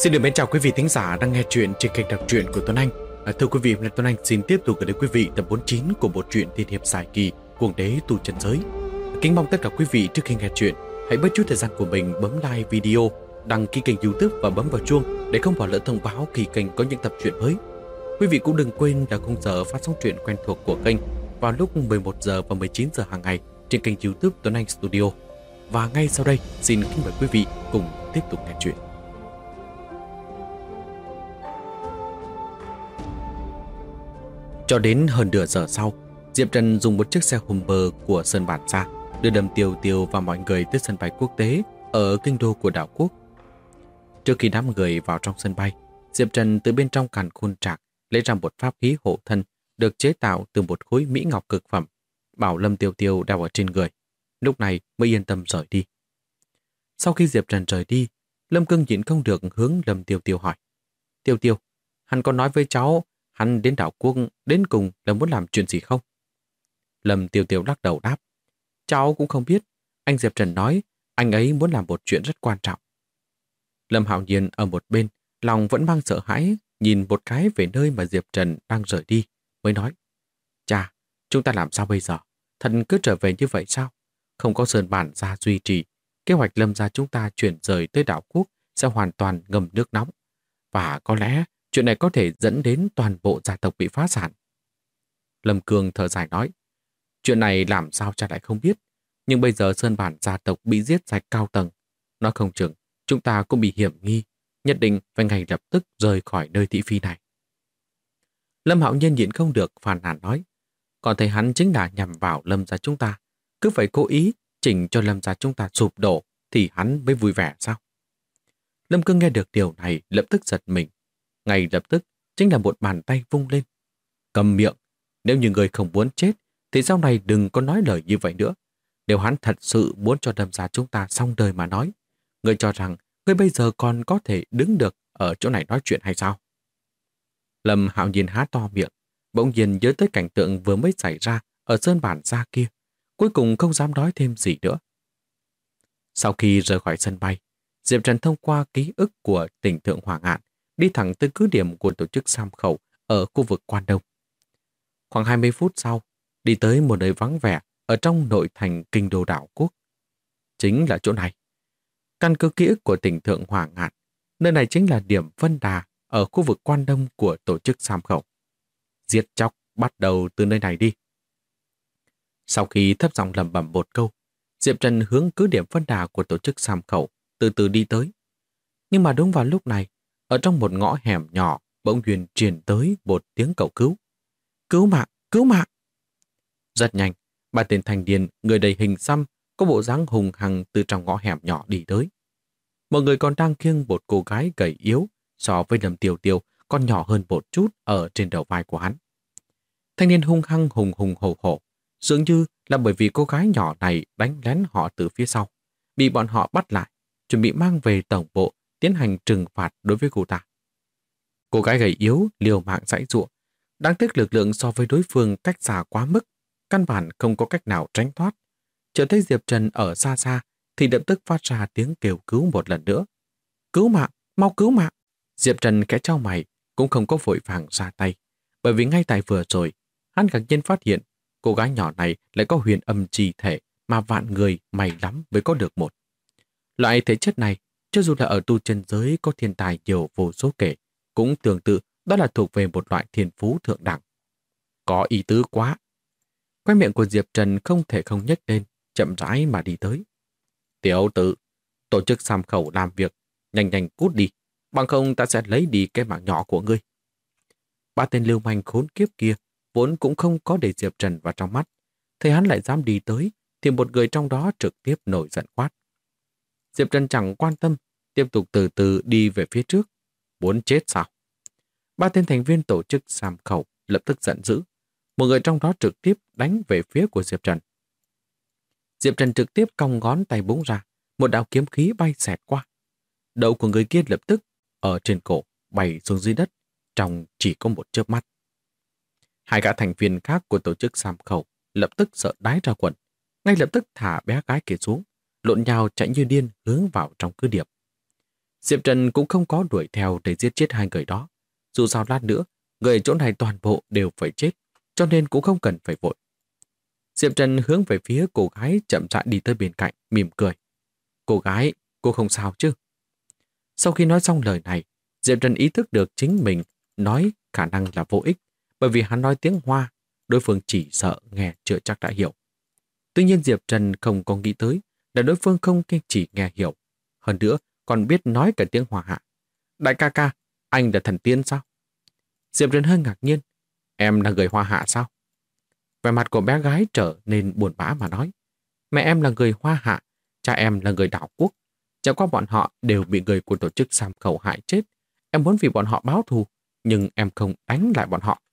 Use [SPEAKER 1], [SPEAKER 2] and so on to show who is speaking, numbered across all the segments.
[SPEAKER 1] Xin được mến chào quý vị thính giả đang nghe chuyện trên kênh đọc truyện của Tuấn Anh. Thưa quý vị, hôm nay Tuấn Anh xin tiếp tục gửi đến quý vị tập 49 của bộ truyện tiên hiệp dài kỳ Cuồng đế tu chân giới. Kính mong tất cả quý vị trước khi nghe chuyện hãy bớt chút thời gian của mình bấm like video, đăng ký kênh YouTube và bấm vào chuông để không bỏ lỡ thông báo khi kênh có những tập truyện mới. Quý vị cũng đừng quên là khung giờ phát sóng truyện quen thuộc của kênh vào lúc 11 giờ và 19 giờ hàng ngày trên kênh YouTube Tuấn Anh Studio. Và ngay sau đây, xin kính mời quý vị cùng tiếp tục nghe chuyện. Cho đến hơn nửa giờ sau, Diệp Trần dùng một chiếc xe Hummer của Sơn Bản ra đưa Lâm Tiêu Tiêu và mọi người tới sân bay quốc tế ở kinh đô của đảo quốc. Trước khi đám người vào trong sân bay, Diệp Trần từ bên trong càn khôn trạc lấy ra một pháp khí hộ thân được chế tạo từ một khối mỹ ngọc cực phẩm, bảo Lâm Tiêu Tiêu đeo ở trên người. Lúc này mới yên tâm rời đi. Sau khi Diệp Trần rời đi, Lâm Cương nhịn không được hướng Lâm Tiêu Tiêu hỏi: Tiêu Tiêu, hắn có nói với cháu hắn đến đảo quốc đến cùng là muốn làm chuyện gì không? Lâm Tiêu Tiêu lắc đầu đáp: Cháu cũng không biết. Anh Diệp Trần nói anh ấy muốn làm một chuyện rất quan trọng. Lâm Hạo Nhiên ở một bên, lòng vẫn mang sợ hãi, nhìn một cái về nơi mà Diệp Trần đang rời đi, mới nói: Chà, chúng ta làm sao bây giờ? Thần cứ trở về như vậy sao? Không có Sơn Bản gia duy trì, kế hoạch Lâm gia chúng ta chuyển rời tới đảo quốc sẽ hoàn toàn ngâm nước nóng. Và có lẽ chuyện này có thể dẫn đến toàn bộ gia tộc bị phá sản. Lâm Cương thở dài nói: Chuyện này làm sao cha lại không biết. Nhưng bây giờ Sơn Bản gia tộc bị giết sạch cao tầng. Nói không chừng chúng ta cũng bị hiểm nghi, nhất định phải ngay lập tức rời khỏi nơi thị phi này. Lâm Hạo Nhiên nhịn không được phàn nàn nói: Còn thấy hắn chính là nhằm vào Lâm gia chúng ta. Cứ phải cố ý chỉnh cho Lâm gia chúng ta sụp đổ thì hắn mới vui vẻ sao? Lâm Cương nghe được điều này lập tức giật mình. Ngay lập tức chính là một bàn tay vung lên: Cầm miệng, nếu như người không muốn chết thì sau này đừng có nói lời như vậy nữa. Nếu hắn thật sự muốn cho Lâm gia chúng ta xong đời mà nói, người cho rằng người bây giờ còn có thể đứng được ở chỗ này nói chuyện hay sao? Lâm Hạo Nhiên há to miệng, bỗng nhiên nhớ tới cảnh tượng vừa mới xảy ra ở Sơn Bản gia kia, cuối cùng không dám nói thêm gì nữa. Sau khi rời khỏi sân bay, Diệp Trần thông qua ký ức của tỉnh Thượng Hoàng Ngạn đi thẳng tới cứ điểm của tổ chức Sam Khẩu ở khu vực Quan Đông. Khoảng 20 phút sau, đi tới một nơi vắng vẻ ở trong nội thành kinh đô đảo quốc. Chính là chỗ này. Căn cứ ký ức của tỉnh Thượng Hoàng Ngạn, nơi này chính là điểm phân đà ở khu vực Quan Đông của tổ chức Sam Khẩu. Giết chóc bắt đầu từ nơi này đi. Sau khi thấp giọng lẩm bẩm một câu, Diệp Trần hướng cứ điểm phân đà của tổ chức Sam Khẩu từ từ đi tới. Nhưng mà đúng vào lúc này, ở trong một ngõ hẻm nhỏ bỗng nhiên truyền tới một tiếng cầu cứu. Cứu mạng, cứu mạng! Rất nhanh, ba tên thanh niên người đầy hình xăm có bộ dáng hùng hằng từ trong ngõ hẻm nhỏ đi tới. Một người còn đang khiêng một cô gái gầy yếu so với Lâm Tiêu Tiêu còn nhỏ hơn một chút ở trên đầu vai của hắn. Thanh niên hung hăng hùng hùng hổ hổ, dường như là bởi vì cô gái nhỏ này đánh lén họ từ phía sau, bị bọn họ bắt lại, chuẩn bị mang về tổng bộ tiến hành trừng phạt đối với cô ta. Cô gái gầy yếu liều mạng giãy giụa, đáng tiếc lực lượng so với đối phương cách xa quá mức, căn bản không có cách nào tránh thoát. Chợt thấy Diệp Trần ở xa xa thì lập tức phát ra tiếng kêu cứu một lần nữa. Cứu mạng, mau cứu mạng! Diệp Trần khẽ chau mày, cũng không có vội vàng ra tay, bởi vì ngay tại vừa rồi, hắn ngạc nhiên phát hiện cô gái nhỏ này lại có huyền âm chi thể mà vạn người may lắm mới có được một. Loại thể chất này, cho dù là ở tu chân giới có thiên tài nhiều vô số kể, cũng tương tự đó là thuộc về một loại thiên phú thượng đẳng. Có ý tứ quá. Quay miệng của Diệp Trần không thể không nhếch lên, chậm rãi mà đi tới. Tiểu tử, tổ chức Sam Khẩu làm việc, nhanh nhanh cút đi, bằng không ta sẽ lấy đi cái mạng nhỏ của ngươi. Ba tên lưu manh khốn kiếp kia vốn cũng không có để Diệp Trần vào trong mắt. Thấy hắn lại dám đi tới, thì một người trong đó trực tiếp nổi giận quát. Diệp Trần chẳng quan tâm, tiếp tục từ từ đi về phía trước. Muốn chết sao? Ba tên thành viên tổ chức Sam Khẩu lập tức giận dữ. Một người trong đó trực tiếp đánh về phía của Diệp Trần. Diệp Trần trực tiếp cong ngón tay búng ra, một đạo kiếm khí bay xẹt qua. Đầu của người kia lập tức ở trên cổ bay xuống dưới đất, trong chỉ có một chớp mắt. Hai gã thành viên khác của tổ chức Sam Khẩu lập tức sợ đái ra quần, ngay lập tức thả bé gái kia xuống, lộn nhào chạy như điên hướng vào trong cứ điểm. Diệp Trần cũng không có đuổi theo để giết chết hai người đó. Dù sao lát nữa, người ở chỗ này toàn bộ đều phải chết, cho nên cũng không cần phải vội. Diệp Trần hướng về phía cô gái chậm rãi đi tới bên cạnh, mỉm cười. Cô gái, cô không sao chứ? Sau khi nói xong lời này, Diệp Trần ý thức được chính mình nói khả năng là vô ích, bởi vì hắn nói tiếng Hoa, đối phương chỉ sợ nghe chưa chắc đã hiểu. Tuy nhiên Diệp Trần không có nghĩ tới là đối phương không chỉ nghe hiểu, hơn nữa còn biết nói cả tiếng Hoa hạ. Đại ca ca, anh là thần tiên sao? Diệp Trần hơi ngạc nhiên. Em là người Hoa hạ sao? Vẻ mặt của bé gái trở nên buồn bã mà nói. Mẹ em là người Hoa hạ, cha em là người đảo quốc. Chẳng qua bọn họ đều bị người của tổ chức Sam Khẩu hại chết. Em muốn vì bọn họ báo thù, nhưng em không đánh lại bọn họ.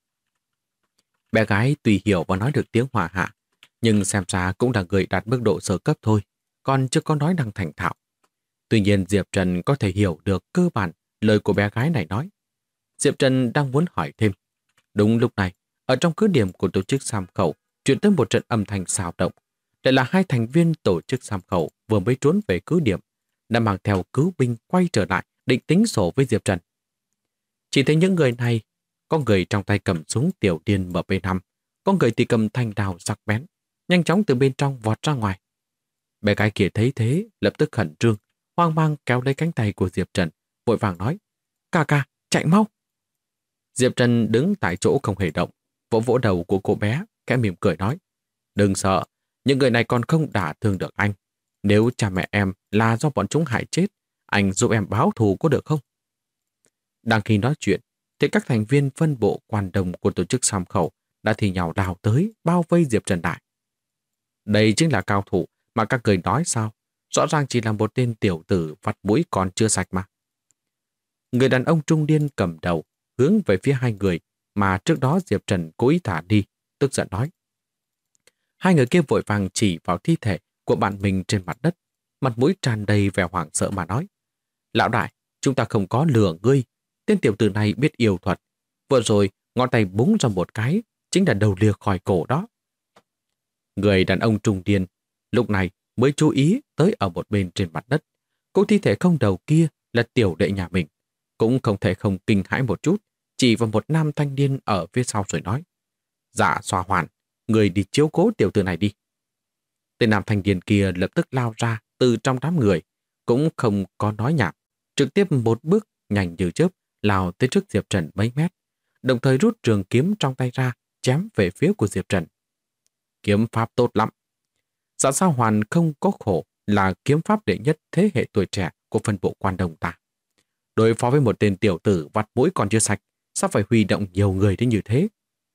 [SPEAKER 1] Bé gái tuy hiểu và nói được tiếng Hoa hạ, nhưng xem ra cũng là người đạt mức độ sơ cấp thôi, còn chưa có nói năng thành thạo. Tuy nhiên Diệp Trần có thể hiểu được cơ bản lời của bé gái này nói. Diệp Trần đang muốn hỏi thêm. Đúng lúc này, ở trong cứ điểm của tổ chức Sam Khẩu chuyển tới một trận âm thanh xào động. Đây là hai thành viên tổ chức Sam Khẩu vừa mới trốn về cứ điểm, đã mang theo cứu binh quay trở lại định tính sổ với Diệp Trần. Chỉ thấy những người này, có người trong tay cầm súng tiểu điên MP5, có người thì cầm thanh đao sắc bén, nhanh chóng từ bên trong vọt ra ngoài. Bé gái kia thấy thế, lập tức khẩn trương, hoang mang kéo lấy cánh tay của Diệp Trần, vội vàng nói, ca ca, chạy mau. Diệp Trần đứng tại chỗ không hề động, vỗ vỗ đầu của cô bé, khẽ mỉm cười nói, đừng sợ, những người này còn không đả thương được anh. Nếu cha mẹ em là do bọn chúng hại chết, anh giúp em báo thù có được không? Đang khi nói chuyện, thì các thành viên phân bộ quan đồng của tổ chức Sam Khẩu đã thì nhào đào tới, bao vây Diệp Trần lại. Đây chính là cao thủ mà các người nói sao? Rõ ràng chỉ là một tên tiểu tử vặt mũi còn chưa sạch mà. Người đàn ông trung niên cầm đầu, hướng về phía hai người mà trước đó Diệp Trần cố ý thả đi, tức giận nói. Hai người kia vội vàng chỉ vào thi thể của bạn mình trên mặt đất, mặt mũi tràn đầy vẻ hoảng sợ mà nói. Lão đại, chúng ta không có lừa ngươi, tên tiểu tử này biết yêu thuật. Vừa rồi, ngón tay búng ra một cái, chính là đầu lìa khỏi cổ đó. Người đàn ông trung niên lúc này mới chú ý tới ở một bên trên mặt đất. Cô thi thể không đầu kia là tiểu đệ nhà mình. Cũng không thể không kinh hãi một chút, chỉ vào một nam thanh niên ở phía sau rồi nói. Dạ Xoa Hoàn, người đi chiếu cố tiểu tử này đi. Tên nam thanh niên kia lập tức lao ra từ trong đám người, cũng không có nói nhảm, trực tiếp một bước nhanh như chớp lao tới trước Diệp Trần mấy mét, đồng thời rút trường kiếm trong tay ra, chém về phía của Diệp Trần. Kiếm pháp tốt lắm. Dạ Sao Hoàn không có khổ là kiếm pháp đệ nhất thế hệ tuổi trẻ của phân bộ quan đồng ta. Đối phó với một tên tiểu tử vặt mũi còn chưa sạch, sao phải huy động nhiều người đến như thế?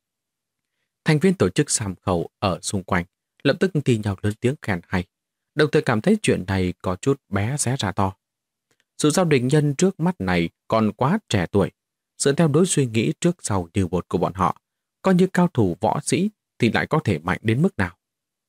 [SPEAKER 1] Thành viên tổ chức Sam Khẩu ở xung quanh lập tức thì nhau lớn tiếng khen hay, đồng thời cảm thấy chuyện này có chút bé xé ra to. Sự giao địch nhân trước mắt này còn quá trẻ tuổi, dựa theo đối suy nghĩ trước sau như một của bọn họ, coi như cao thủ võ sĩ thì lại có thể mạnh đến mức nào.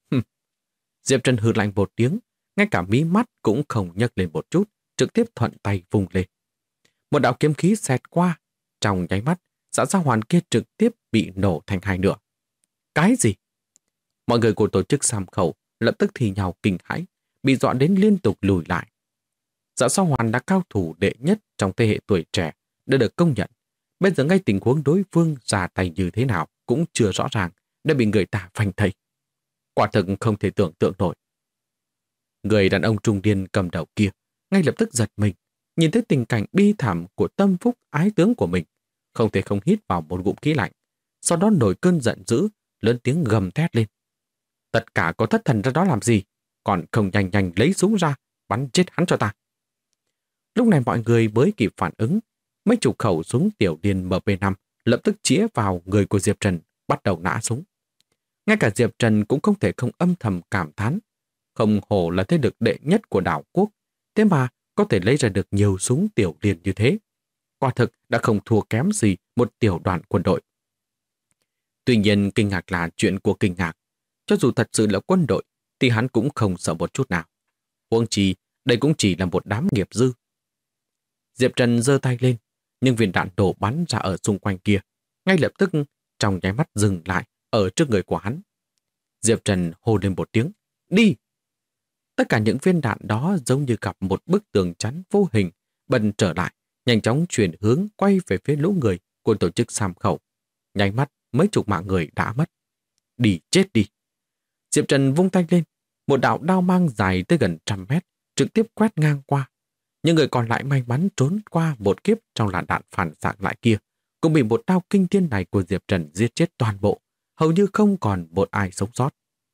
[SPEAKER 1] Diệp Trần hừ lạnh một tiếng, ngay cả mí mắt cũng không nhấc lên một chút, trực tiếp thuận tay vùng lên. Một đạo kiếm khí xẹt qua, trong nháy mắt, Dạ Sao Hoàn kia trực tiếp bị nổ thành hai nửa. Cái gì? Mọi người của tổ chức Sam Khẩu lập tức thì nhào kinh hãi, bị dọa đến liên tục lùi lại. Dạ Sao Hoàn là cao thủ đệ nhất trong thế hệ tuổi trẻ, đã được công nhận. Bây giờ ngay tình huống đối phương ra tay như thế nào cũng chưa rõ ràng, đã bị người ta phanh thây. Quả thực không thể tưởng tượng nổi. Người đàn ông trung niên cầm đầu kia ngay lập tức giật mình, nhìn thấy tình cảnh bi thảm của tâm phúc ái tướng của mình, không thể không hít vào một ngụm khí lạnh, sau đó nổi cơn giận dữ, lớn tiếng gầm thét lên. Tất cả có thất thần ra đó làm gì, còn không nhanh nhanh lấy súng ra, bắn chết hắn cho ta. Lúc này mọi người mới kịp phản ứng, mấy chục khẩu súng tiểu điên MP5 lập tức chĩa vào người của Diệp Trần, bắt đầu nã súng. Ngay cả Diệp Trần cũng không thể không âm thầm cảm thán, không hổ là thế lực đệ nhất của đảo quốc, thế mà có thể lấy ra được nhiều súng tiểu điên như thế. Quả thực đã không thua kém gì một tiểu đoàn quân đội. Tuy nhiên kinh ngạc là chuyện của kinh ngạc. Cho dù thật sự là quân đội, thì hắn cũng không sợ một chút nào. Huống chi, đây cũng chỉ là một đám nghiệp dư. Diệp Trần giơ tay lên, nhưng viên đạn đổ bắn ra ở xung quanh kia, ngay lập tức trong nháy mắt dừng lại ở trước người của hắn. Diệp Trần hô lên một tiếng, đi! Tất cả những viên đạn đó giống như gặp một bức tường chắn vô hình, bần trở lại, nhanh chóng chuyển hướng quay về phía lũ người của tổ chức Sam Khẩu. Nháy mắt, mấy chục mạng người đã mất. Đi chết đi! Diệp Trần vung tay lên, một đạo đao mang dài tới gần 100 mét, trực tiếp quét ngang qua. Những người còn lại may mắn trốn qua một kiếp trong làn đạn phản xạ lại kia, cũng bị một đao kinh thiên này của Diệp Trần giết chết toàn bộ, hầu như không còn một ai sống sót.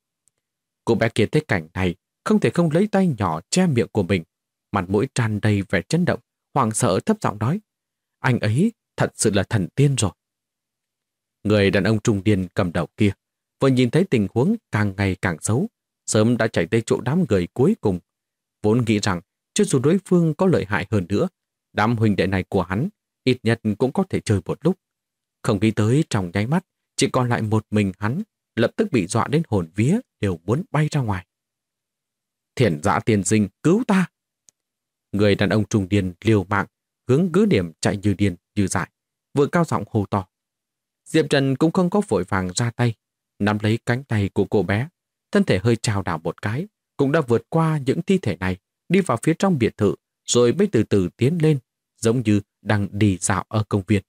[SPEAKER 1] Cô bé kia thấy cảnh này, không thể không lấy tay nhỏ che miệng của mình, mặt mũi tràn đầy vẻ chấn động, hoảng sợ thấp giọng nói: anh ấy thật sự là thần tiên rồi. Người đàn ông trung niên cầm đầu kia vừa nhìn thấy tình huống càng ngày càng xấu, sớm đã chạy tới chỗ đám người cuối cùng, vốn nghĩ rằng cho dù đối phương có lợi hại hơn nữa, đám huynh đệ này của hắn ít nhất cũng có thể chơi một lúc. Không nghĩ tới trong nháy mắt, chỉ còn lại một mình hắn, lập tức bị dọa đến hồn vía đều muốn bay ra ngoài. Thiển Dã tiên sinh, cứu ta! Người đàn ông trung niên liều mạng, hướng cứ điểm chạy như điên như dại, vừa cao giọng hô to. Diệp Trần cũng không có vội vàng ra tay, nắm lấy cánh tay của cô bé, thân thể hơi chao đảo một cái, cũng đã vượt qua những thi thể này, đi vào phía trong biệt thự, rồi mới từ từ tiến lên, giống như đang đi dạo ở công viên.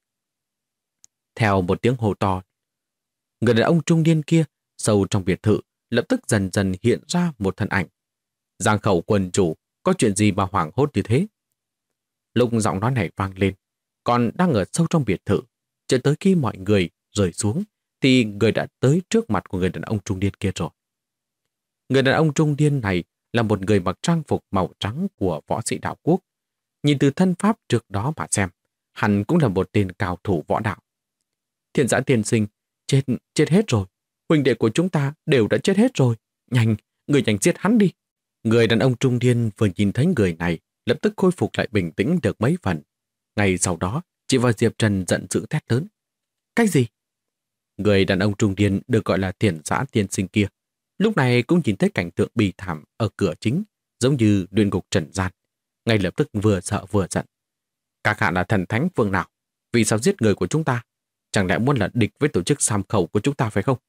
[SPEAKER 1] Theo một tiếng hô to, người đàn ông trung niên kia, sâu trong biệt thự, lập tức dần dần hiện ra một thân ảnh. Giang Khẩu quân chủ, có chuyện gì mà hoảng hốt như thế? Lúc giọng nói này vang lên, còn đang ở sâu trong biệt thự, cho tới khi mọi người rời xuống, thì người đã tới trước mặt của người đàn ông trung niên kia rồi. Người đàn ông trung niên này là một người mặc trang phục màu trắng của võ sĩ đạo quốc. Nhìn từ thân pháp trước đó mà xem, hắn cũng là một tên cao thủ võ đạo. Thiện Dã tiên sinh, chết hết rồi. Huynh đệ của chúng ta đều đã chết hết rồi. Nhanh, người nhanh giết hắn đi. Người đàn ông trung niên vừa nhìn thấy người này, lập tức khôi phục lại bình tĩnh được mấy phần. Ngay sau đó, chị và Diệp Trần giận dữ thét lớn. Cái gì? Người đàn ông trung niên được gọi là Thiện Dã tiên sinh kia, lúc này cũng nhìn thấy cảnh tượng bi thảm ở cửa chính, giống như luyện ngục trần gian. Ngay lập tức vừa sợ vừa giận. Các hạ là thần thánh phương nào? Vì sao giết người của chúng ta? Chẳng lẽ muốn là địch với tổ chức Sam Khẩu của chúng ta phải không?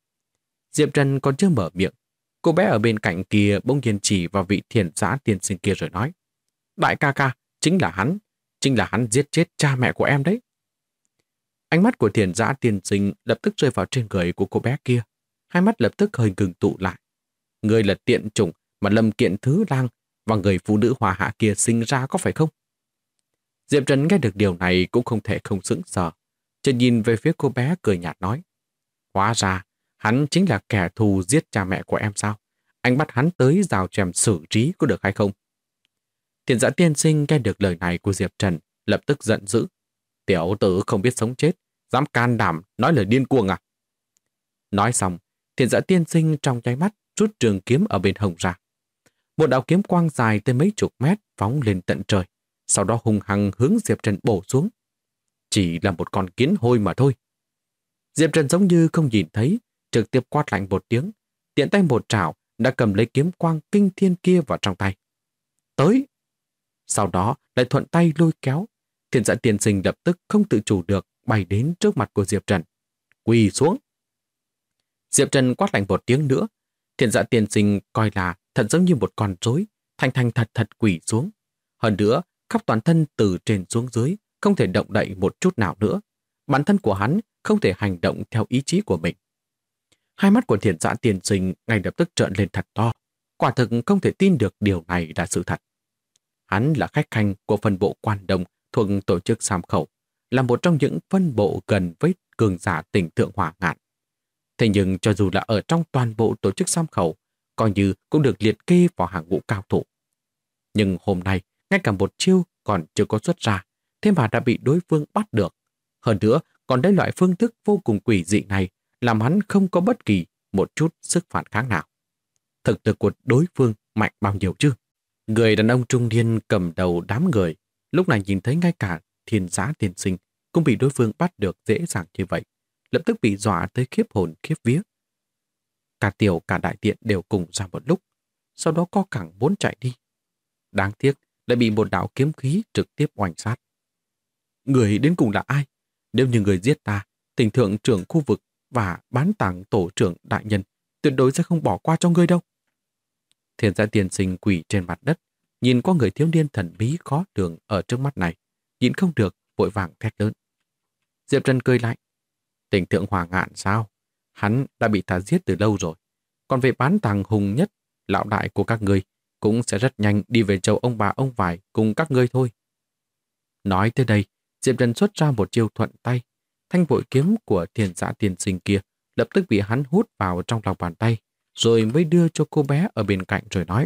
[SPEAKER 1] Diệp Trần còn chưa mở miệng, cô bé ở bên cạnh kia bỗng nhiên chỉ vào vị Thiện Dã tiên sinh kia rồi nói. Đại ca ca, chính là hắn giết chết cha mẹ của em đấy. Ánh mắt của Thiện Dã tiên sinh lập tức rơi vào trên người của cô bé kia, hai mắt lập tức hơi ngừng tụ lại. Người là tiện chủng mà Lâm Kiện Thứ Lang và người phụ nữ hòa hạ kia sinh ra có phải không? Diệp Trần nghe được điều này cũng không thể không sững sờ, chỉ nhìn về phía cô bé cười nhạt nói. Hóa ra, hắn chính là kẻ thù giết cha mẹ của em sao? Anh bắt hắn tới rào chèm xử trí có được hay không? Thiện Dã tiên sinh nghe được lời này của Diệp Trần, lập tức giận dữ. Tiểu tử không biết sống chết, dám can đảm nói lời điên cuồng à? Nói xong, Thiện Dã tiên sinh trong nháy mắt rút trường kiếm ở bên hông ra. Một đạo kiếm quang dài tới mấy chục mét phóng lên tận trời, sau đó hung hăng hướng Diệp Trần bổ xuống. Chỉ là một con kiến hôi mà thôi. Diệp Trần giống như không nhìn thấy, trực tiếp quát lạnh một tiếng, tiện tay một trảo đã cầm lấy kiếm quang kinh thiên kia vào trong tay. Tới! Sau đó lại thuận tay lôi kéo. Thiện Dã tiên sinh lập tức không tự chủ được bay đến trước mặt của Diệp Trần. Quỳ xuống! Diệp Trần quát lạnh một tiếng nữa. Thiện Dã tiên sinh coi là thật giống như một con rối, thành thật quỳ xuống. Hơn nữa, khắp toàn thân từ trên xuống dưới không thể động đậy một chút nào nữa. Bản thân của hắn không thể hành động theo ý chí của mình. Hai mắt của Thiện Dã tiên sinh ngay lập tức trợn lên thật to. Quả thực không thể tin được điều này là sự thật. Hắn là khách khanh của phân bộ Quan Đông thuộc tổ chức Sam Khẩu, là một trong những phân bộ gần với cường giả tỉnh Thượng Hỏa Ngạn. Thế nhưng cho dù là ở trong toàn bộ tổ chức Sam Khẩu, coi như cũng được liệt kê vào hàng ngũ cao thủ. Nhưng hôm nay, ngay cả một chiêu còn chưa có xuất ra, thế mà đã bị đối phương bắt được. Hơn nữa, còn đây loại phương thức vô cùng quỷ dị này làm hắn không có bất kỳ một chút sức phản kháng nào. Thực lực của đối phương mạnh bao nhiêu chứ? Người đàn ông trung niên cầm đầu đám người, lúc này nhìn thấy ngay cả Thiện Dã tiên sinh cũng bị đối phương bắt được dễ dàng như vậy, lập tức bị dọa tới khiếp hồn khiếp vía. Cả tiểu cả đại tiện đều cùng ra một lúc, sau đó co cẳng muốn chạy đi. Đáng tiếc lại bị một đạo kiếm khí trực tiếp oanh sát. Người đến cùng là ai? Nếu như người giết ta, tỉnh thượng trưởng khu vực và bán tàng tổ trưởng đại nhân tuyệt đối sẽ không bỏ qua cho ngươi đâu. Thiện Dã tiên sinh quỳ trên mặt đất, nhìn qua người thiếu niên thần bí khó lường ở trước mắt này, nhìn không được, vội vàng thét lớn. Diệp Trần cười lạnh. Tỉnh Thượng Hòa Ngạn sao? Hắn đã bị ta giết từ lâu rồi. Còn về bán tàng hùng nhất, lão đại của các ngươi, cũng sẽ rất nhanh đi về châu ông bà ông vải cùng các ngươi thôi. Nói tới đây, Diệp Trần xuất ra một chiêu thuận tay. Thanh bội kiếm của Thiền Giã Tiên Sinh kia lập tức bị hắn hút vào trong lòng bàn tay, rồi mới đưa cho cô bé ở bên cạnh rồi nói.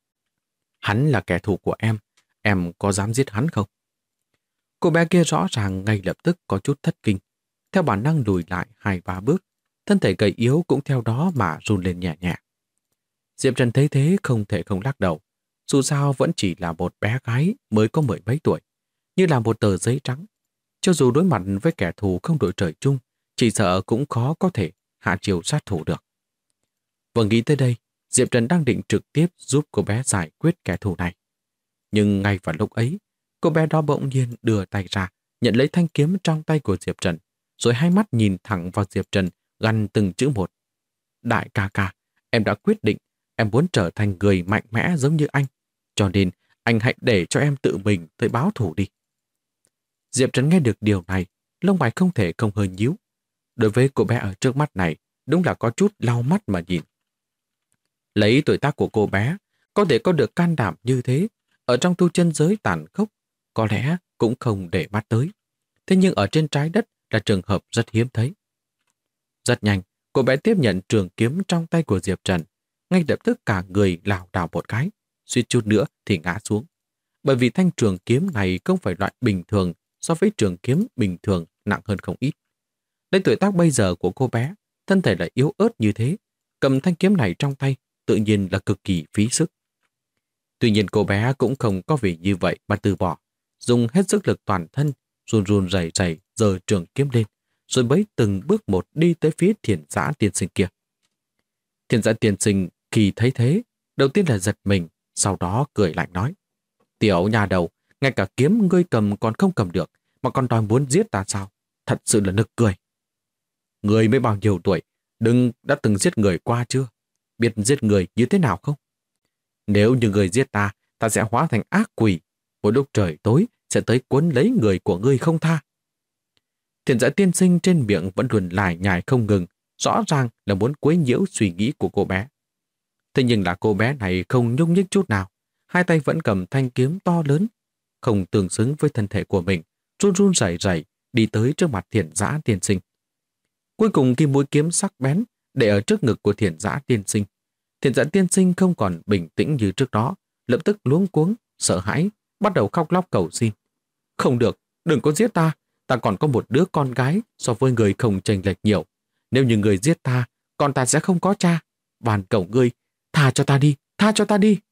[SPEAKER 1] Hắn là kẻ thù của em có dám giết hắn không? Cô bé kia rõ ràng ngay lập tức có chút thất kinh, theo bản năng lùi lại 2-3 bước, thân thể gầy yếu cũng theo đó mà run lên nhẹ nhẹ. Diệp Trần thấy thế không thể không lắc đầu, dù sao vẫn chỉ là một bé gái mới có 10 mấy tuổi, như là một tờ giấy trắng. Cho dù đối mặt với kẻ thù không đội trời chung, chỉ sợ cũng khó có thể hạ chiều sát thủ được. Vừa nghĩ tới đây, Diệp Trần đang định trực tiếp giúp cô bé giải quyết kẻ thù này. Nhưng ngay vào lúc ấy, cô bé đó bỗng nhiên đưa tay ra, nhận lấy thanh kiếm trong tay của Diệp Trần, rồi hai mắt nhìn thẳng vào Diệp Trần, gằn từng chữ một. Đại ca ca, em đã quyết định, em muốn trở thành người mạnh mẽ giống như anh, cho nên anh hãy để cho em tự mình tới báo thù đi. Diệp Trần nghe được điều này, lông mày không thể không hơi nhíu. Đối với cô bé ở trước mắt này, đúng là có chút lau mắt mà nhìn. Lấy tuổi tác của cô bé, có thể có được can đảm như thế, ở trong tu chân giới tàn khốc, có lẽ cũng không để mắt tới. Thế nhưng ở trên trái đất là trường hợp rất hiếm thấy. Rất nhanh, cô bé tiếp nhận trường kiếm trong tay của Diệp Trần. Ngay lập tức cả người lảo đảo một cái, suýt chút nữa thì ngã xuống. Bởi vì thanh trường kiếm này không phải loại bình thường, so với trường kiếm bình thường nặng hơn không ít. Đến tuổi tác bây giờ của cô bé, thân thể lại yếu ớt như thế, cầm thanh kiếm này trong tay tự nhiên là cực kỳ phí sức. Tuy nhiên cô bé cũng không có vì như vậy mà từ bỏ, dùng hết sức lực toàn thân, run run rẩy rẩy giơ trường kiếm lên, rồi bấy từng bước một đi tới phía Thiền Giã Tiên Sinh kia. Thiền Giã Tiên Sinh khi thấy thế, đầu tiên là giật mình, sau đó cười lạnh nói. Tiểu nhà đầu, ngay cả kiếm ngươi cầm còn không cầm được, mà còn đòi muốn giết ta sao? Thật sự là nực cười. Ngươi mới bao nhiêu tuổi, đã từng giết người qua chưa? Biết giết người như thế nào không? Nếu như người giết ta, ta sẽ hóa thành ác quỷ. Một lúc trời tối sẽ tới cuốn lấy người của ngươi không tha. Thiền Giã Tiên Sinh trên miệng vẫn luôn lải nhải không ngừng, rõ ràng là muốn quấy nhiễu suy nghĩ của cô bé. Thế nhưng là cô bé này không nhúc nhích chút nào, hai tay vẫn cầm thanh kiếm to lớn, không tương xứng với thân thể của mình, run run rẩy rẩy đi tới trước mặt Thiền Giã Tiên Sinh. Cuối cùng khi mũi kiếm sắc bén để ở trước ngực của Thiền Giã Tiên Sinh, Thiền Giã Tiên Sinh không còn bình tĩnh như trước đó, lập tức luống cuống, sợ hãi, bắt đầu khóc lóc cầu xin. Không được, đừng có giết ta, ta còn có một đứa con gái so với người không chênh lệch nhiều. Nếu như người giết ta, con ta sẽ không có cha. Van cầu ngươi, tha cho ta đi, tha cho ta đi.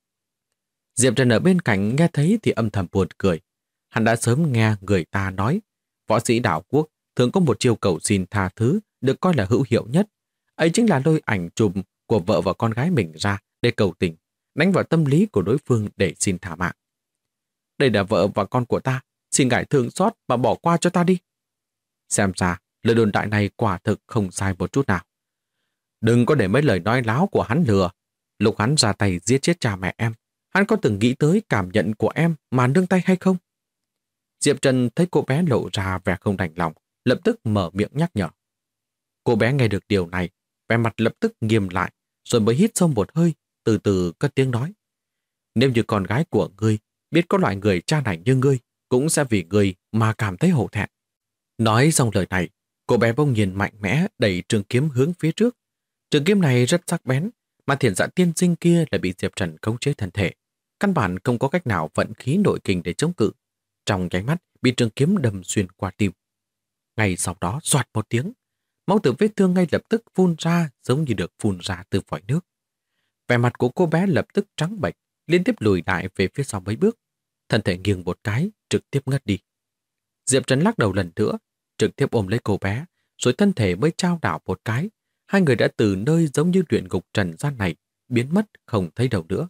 [SPEAKER 1] Diệp Trần ở bên cạnh nghe thấy thì âm thầm buồn cười. Hắn đã sớm nghe người ta nói, võ sĩ đảo quốc thường có một chiêu cầu xin tha thứ được coi là hữu hiệu nhất. Ấy chính là lôi ảnh chụp của vợ và con gái mình ra để cầu tình, đánh vào tâm lý của đối phương để xin thả mạng. Đây là vợ và con của ta, xin ngài thương xót mà bỏ qua cho ta đi. Xem ra, lời đồn đại này quả thực không sai một chút nào. Đừng có để mấy lời nói láo của hắn lừa. Lúc hắn ra tay giết chết cha mẹ em, hắn có từng nghĩ tới cảm nhận của em mà nương tay hay không? Diệp Trần thấy cô bé lộ ra vẻ không đành lòng, lập tức mở miệng nhắc nhở. Cô bé nghe được điều này, vẻ mặt lập tức nghiêm lại, rồi mới hít sâu một hơi, từ từ cất tiếng nói. Nếu như con gái của ngươi biết có loại người cha này như ngươi, cũng sẽ vì ngươi mà cảm thấy hổ thẹn. Nói xong lời này, cô bé bỗng nhiên mạnh mẽ đẩy trường kiếm hướng phía trước. Trường kiếm này rất sắc bén, mà Thiền Giã Tiên Sinh kia lại bị Diệp Trần khống chế thân thể. Căn bản không có cách nào vận khí nội kình để chống cự. Trong nháy mắt bị trường kiếm đâm xuyên qua tim. Ngay sau đó xoạt một tiếng, máu từ vết thương ngay lập tức phun ra giống như được phun ra từ vòi nước. Vẻ mặt của cô bé lập tức trắng bệch, liên tiếp lùi lại về phía sau mấy bước. Thân thể nghiêng một cái, trực tiếp ngất đi. Diệp Trần lắc đầu lần nữa, trực tiếp ôm lấy cô bé, rồi thân thể mới trao đảo một cái. Hai người đã từ nơi giống như luyện ngục trần gian này, biến mất không thấy đâu nữa.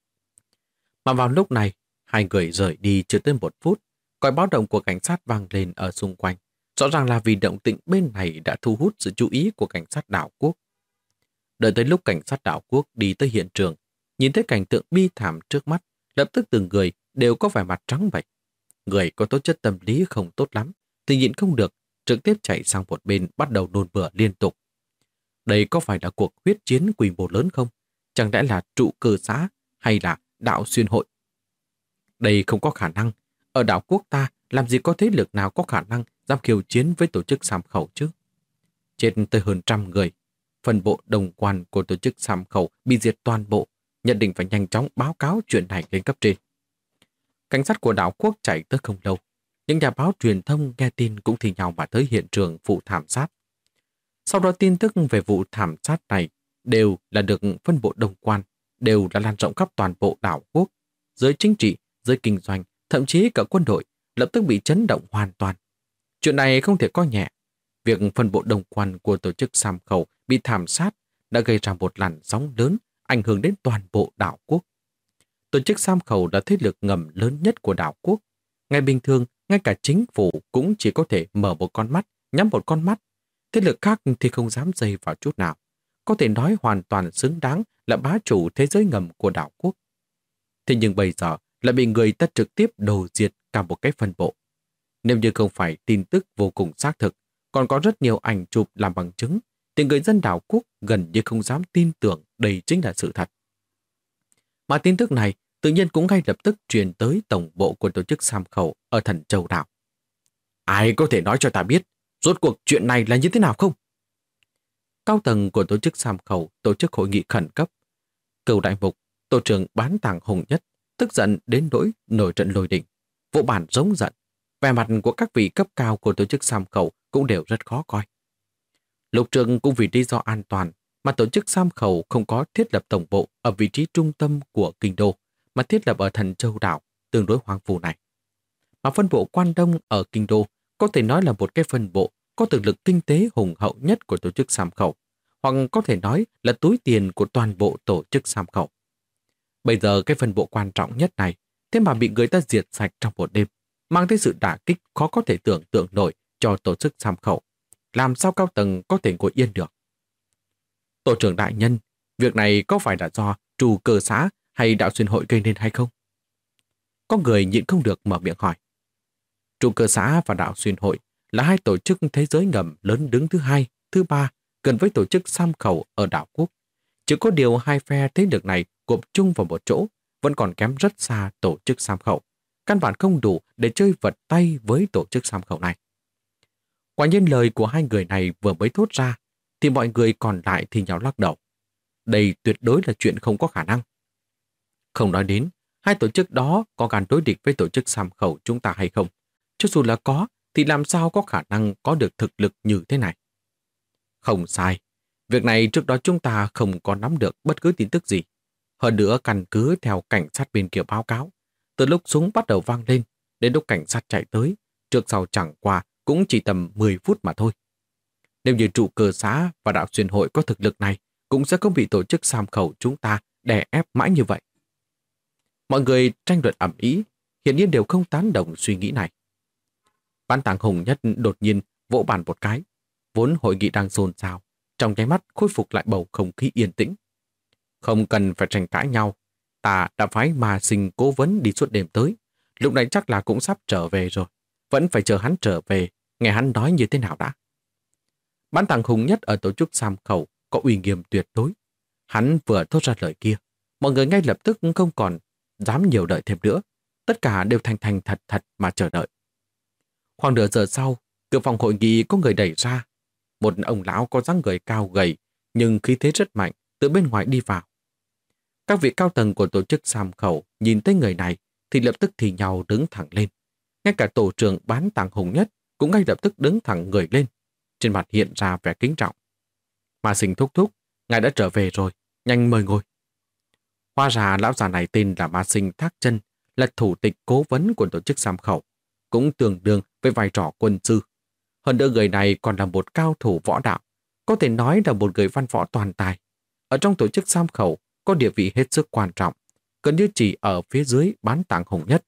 [SPEAKER 1] Mà vào lúc này, hai người rời đi chưa tới 1 phút, còi báo động của cảnh sát vang lên ở xung quanh. Rõ ràng là vì động tĩnh bên này đã thu hút sự chú ý của cảnh sát đảo quốc. Đợi tới lúc cảnh sát đảo quốc đi tới hiện trường, nhìn thấy cảnh tượng bi thảm trước mắt, Lập tức từng người đều có vẻ mặt trắng bệch. Người có tố chất tâm lý không tốt lắm thì nhịn không được, trực tiếp chạy sang một bên bắt đầu nôn mửa liên tục. Đây có phải là cuộc huyết chiến quy mô lớn không? Chẳng lẽ là trụ cơ xã hay là đạo xuyên hội? Đây không có khả năng. Ở đảo quốc ta làm gì có thế lực nào có khả năng dám khiêu chiến với tổ chức Sám Khẩu chứ? Chết tới hơn 100 người. Phần bộ đồng quan của tổ chức Sám Khẩu bị diệt toàn bộ, nhận định phải nhanh chóng báo cáo chuyện này lên cấp trên. Cảnh sát của đảo quốc chạy tới không lâu. Những nhà báo truyền thông nghe tin cũng thì nhau mà tới hiện trường vụ thảm sát. Sau đó tin tức về vụ thảm sát này đều là được phân bộ đồng quan, đều đã lan rộng khắp toàn bộ đảo quốc. Giới chính trị, giới kinh doanh, thậm chí cả quân đội lập tức bị chấn động hoàn toàn. Chuyện này không thể coi nhẹ. Việc phân bộ đồng quan của tổ chức Sám Khẩu bị thảm sát đã gây ra một làn sóng lớn ảnh hưởng đến toàn bộ đảo quốc. Tổ chức Sám Khẩu là thế lực ngầm lớn nhất của đảo quốc. Ngày bình thường, ngay cả chính phủ cũng chỉ có thể mở một con mắt, nhắm một con mắt. Thế lực khác thì không dám dây vào chút nào. Có thể nói hoàn toàn xứng đáng là bá chủ thế giới ngầm của đảo quốc. Thế nhưng bây giờ lại bị người ta trực tiếp đồ diệt cả một cái phân bộ. Nếu như không phải tin tức vô cùng xác thực, còn có rất nhiều ảnh chụp làm bằng chứng, thì người dân đảo quốc gần như không dám tin tưởng đây chính là sự thật. Mà tin tức này tự nhiên cũng ngay lập tức truyền tới tổng bộ của tổ chức Sám Khẩu ở Thần Châu đảo. Ai có thể nói cho ta biết rốt cuộc chuyện này là như thế nào không? Cao tầng của tổ chức Sám Khẩu tổ chức hội nghị khẩn cấp. Cửu đại mục, tổ trưởng Bán Tàng Hùng Nhất, tức giận đến nỗi nổi trận lôi đình, vô bản giống giận. Vẻ mặt của các vị cấp cao của tổ chức Sám Khẩu cũng đều rất khó coi. Lục Trường cũng vì lý do an toàn mà tổ chức Sám Khẩu không có thiết lập tổng bộ ở vị trí trung tâm của kinh đô, mà thiết lập ở Thần Châu đảo, tương đối hoang vu này. Mà phân bộ Quan Đông ở kinh đô có thể nói là một cái phân bộ có thực lực kinh tế hùng hậu nhất của tổ chức Sám Khẩu, hoặc có thể nói là túi tiền của toàn bộ tổ chức Sám Khẩu. Bây giờ cái phân bộ quan trọng nhất này, thế mà bị người ta diệt sạch trong một đêm, mang tới sự đả kích khó có thể tưởng tượng nổi cho tổ chức Sám Khẩu. Làm sao cao tầng có thể ngồi yên được? Tổ trưởng đại nhân, việc này có phải là do trù cơ xã hay đạo xuyên hội gây nên hay không? Có người nhịn không được mở miệng hỏi. Trù cơ xã và đạo xuyên hội là hai tổ chức thế giới ngầm lớn đứng thứ hai, thứ ba gần với tổ chức Sám Khẩu ở đảo quốc. Chỉ có điều hai phe thế lực này gộp chung vào một chỗ vẫn còn kém rất xa tổ chức Sám Khẩu. Căn bản không đủ để chơi vật tay với tổ chức Sám Khẩu này. Quả nhiên lời của hai người này vừa mới thốt ra thì mọi người còn lại thì nháo lắc đầu. Đây tuyệt đối là chuyện không có khả năng. Không nói đến hai tổ chức đó có gan đối địch với tổ chức Sám Khẩu chúng ta hay không. Cho dù là có thì làm sao có khả năng có được thực lực như thế này. Không sai. Việc này trước đó chúng ta không có nắm được bất cứ tin tức gì. Hơn nữa căn cứ theo cảnh sát bên kia báo cáo. Từ lúc súng bắt đầu vang lên đến lúc cảnh sát chạy tới, trước sau chẳng qua cũng chỉ tầm 10 phút mà thôi. Nếu như trụ cơ xã và đạo xuyên hội có thực lực này, cũng sẽ không bị tổ chức Sám Khẩu chúng ta đè ép mãi như vậy. Mọi người tranh luận ầm ĩ, hiển nhiên đều không tán đồng suy nghĩ này. Bán Tàng Hùng Nhất đột nhiên vỗ bàn một cái, vốn hội nghị đang xôn xao, trong nháy mắt khôi phục lại bầu không khí yên tĩnh. Không cần phải tranh cãi nhau, ta đã phái Ma Sinh cố vấn đi suốt đêm tới, lúc này chắc là cũng sắp trở về rồi, vẫn phải chờ hắn trở về, nghe hắn nói như thế nào đã. Bán Tàng Hùng Nhất ở tổ chức Sám Khẩu có uy nghiêm tuyệt đối. Hắn vừa thốt ra lời kia, mọi người ngay lập tức không còn dám nhiều đợi thêm nữa, tất cả đều thành thành thật thật mà chờ đợi. Khoảng nửa giờ sau, cửa phòng hội nghị có người đẩy ra. Một ông lão có dáng người cao gầy, nhưng khí thế rất mạnh, từ bên ngoài đi vào. Các vị cao tầng của tổ chức Sám Khẩu nhìn thấy người này thì lập tức thì nhau đứng thẳng lên. Ngay cả tổ trưởng Bán Tàng Hùng Nhất cũng ngay lập tức đứng thẳng người lên. Trên mặt hiện ra vẻ kính trọng. Ma Sinh thúc thúc, ngài đã trở về rồi, nhanh mời ngồi. Hóa ra lão già này tên là Ma Sinh Thác Chân, là thủ tịch cố vấn của tổ chức Sám Khẩu, cũng tương đương với vai trò quân sư. Hơn nữa người này còn là một cao thủ võ đạo, có thể nói là một người văn võ toàn tài. Ở trong tổ chức Sám Khẩu có địa vị hết sức quan trọng, gần như chỉ ở phía dưới Bán Tàng Hùng Nhất.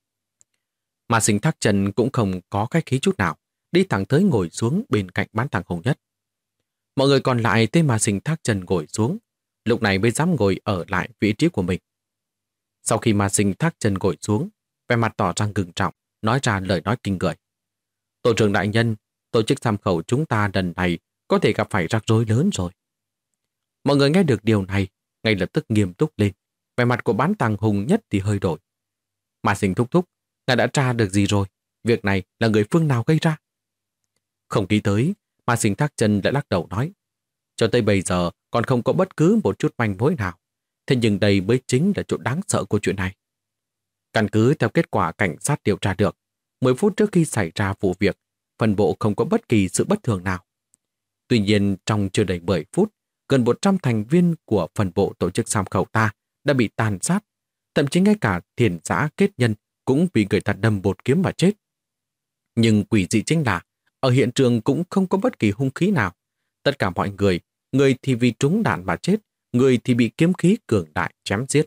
[SPEAKER 1] Ma Sinh Thác Chân cũng không có khách khí chút nào, đi thẳng tới ngồi xuống bên cạnh Bán Tàng Hùng Nhất. Mọi người còn lại thấy Ma Sinh Thác Chân ngồi xuống, lúc này mới dám ngồi ở lại vị trí của mình. Sau khi Ma Sinh Thác Chân ngồi xuống, vẻ mặt tỏ ra ngưng trọng, nói ra lời nói kinh người. Tổ trưởng đại nhân, tổ chức tham khẩu chúng ta lần này có thể gặp phải rắc rối lớn rồi. Mọi người nghe được điều này, ngay lập tức nghiêm túc lên. Vẻ mặt của Bán Tàng Hùng Nhất thì hơi đổi. Ma Sinh thúc thúc, ngài đã tra được gì rồi? Việc này là người phương nào gây ra? Không nghĩ tới, Ma Sinh Thác Chân lại lắc đầu nói. Cho tới bây giờ còn không có bất cứ một chút manh mối nào. Thế nhưng đây mới chính là chỗ đáng sợ của chuyện này. Căn cứ theo kết quả cảnh sát điều tra được, 10 phút trước khi xảy ra vụ việc, phân bộ không có bất kỳ sự bất thường nào. Tuy nhiên, trong chưa đầy 10 phút, gần 100 thành viên của phân bộ tổ chức Sam Khẩu ta đã bị tàn sát. Thậm chí ngay cả thiền giã kết nhân cũng bị người ta đâm một kiếm mà chết. Nhưng quỷ dị chính là, ở hiện trường cũng không có bất kỳ hung khí nào. Tất cả mọi người thì vì trúng đạn mà chết, người thì bị kiếm khí cường đại chém giết.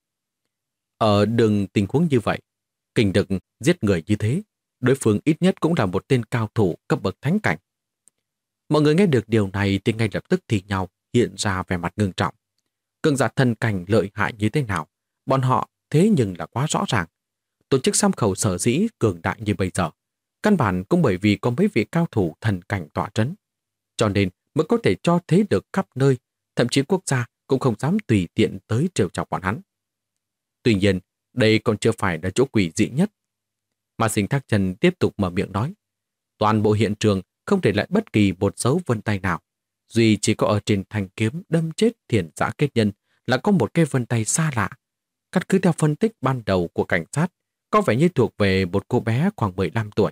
[SPEAKER 1] Ở đường tình huống như vậy, kình đực giết người như thế, đối phương ít nhất cũng là một tên cao thủ cấp bậc thánh cảnh. Mọi người nghe được điều này thì ngay lập tức thì nhau hiện ra vẻ mặt ngưng trọng. Cường giả thần cảnh lợi hại như thế nào, bọn họ thế nhưng là quá rõ ràng. Tổ chức Sam Khẩu sở dĩ cường đại như bây giờ, căn bản cũng bởi vì có mấy vị cao thủ thần cảnh tọa trấn. Cho nên mới có thể cho thế được khắp nơi, thậm chí quốc gia cũng không dám tùy tiện tới trêu chọc bọn hắn. Tuy nhiên, đây còn chưa phải là chỗ quỷ dị nhất. Ma Sinh Thác Chân tiếp tục mở miệng nói. Toàn bộ hiện trường không để lại bất kỳ một dấu vân tay nào. Duy chỉ có ở trên thanh kiếm đâm chết thiền giã kết nhân là có một cái vân tay xa lạ. Căn cứ theo phân tích ban đầu của cảnh sát, có vẻ như thuộc về một cô bé khoảng 15 tuổi.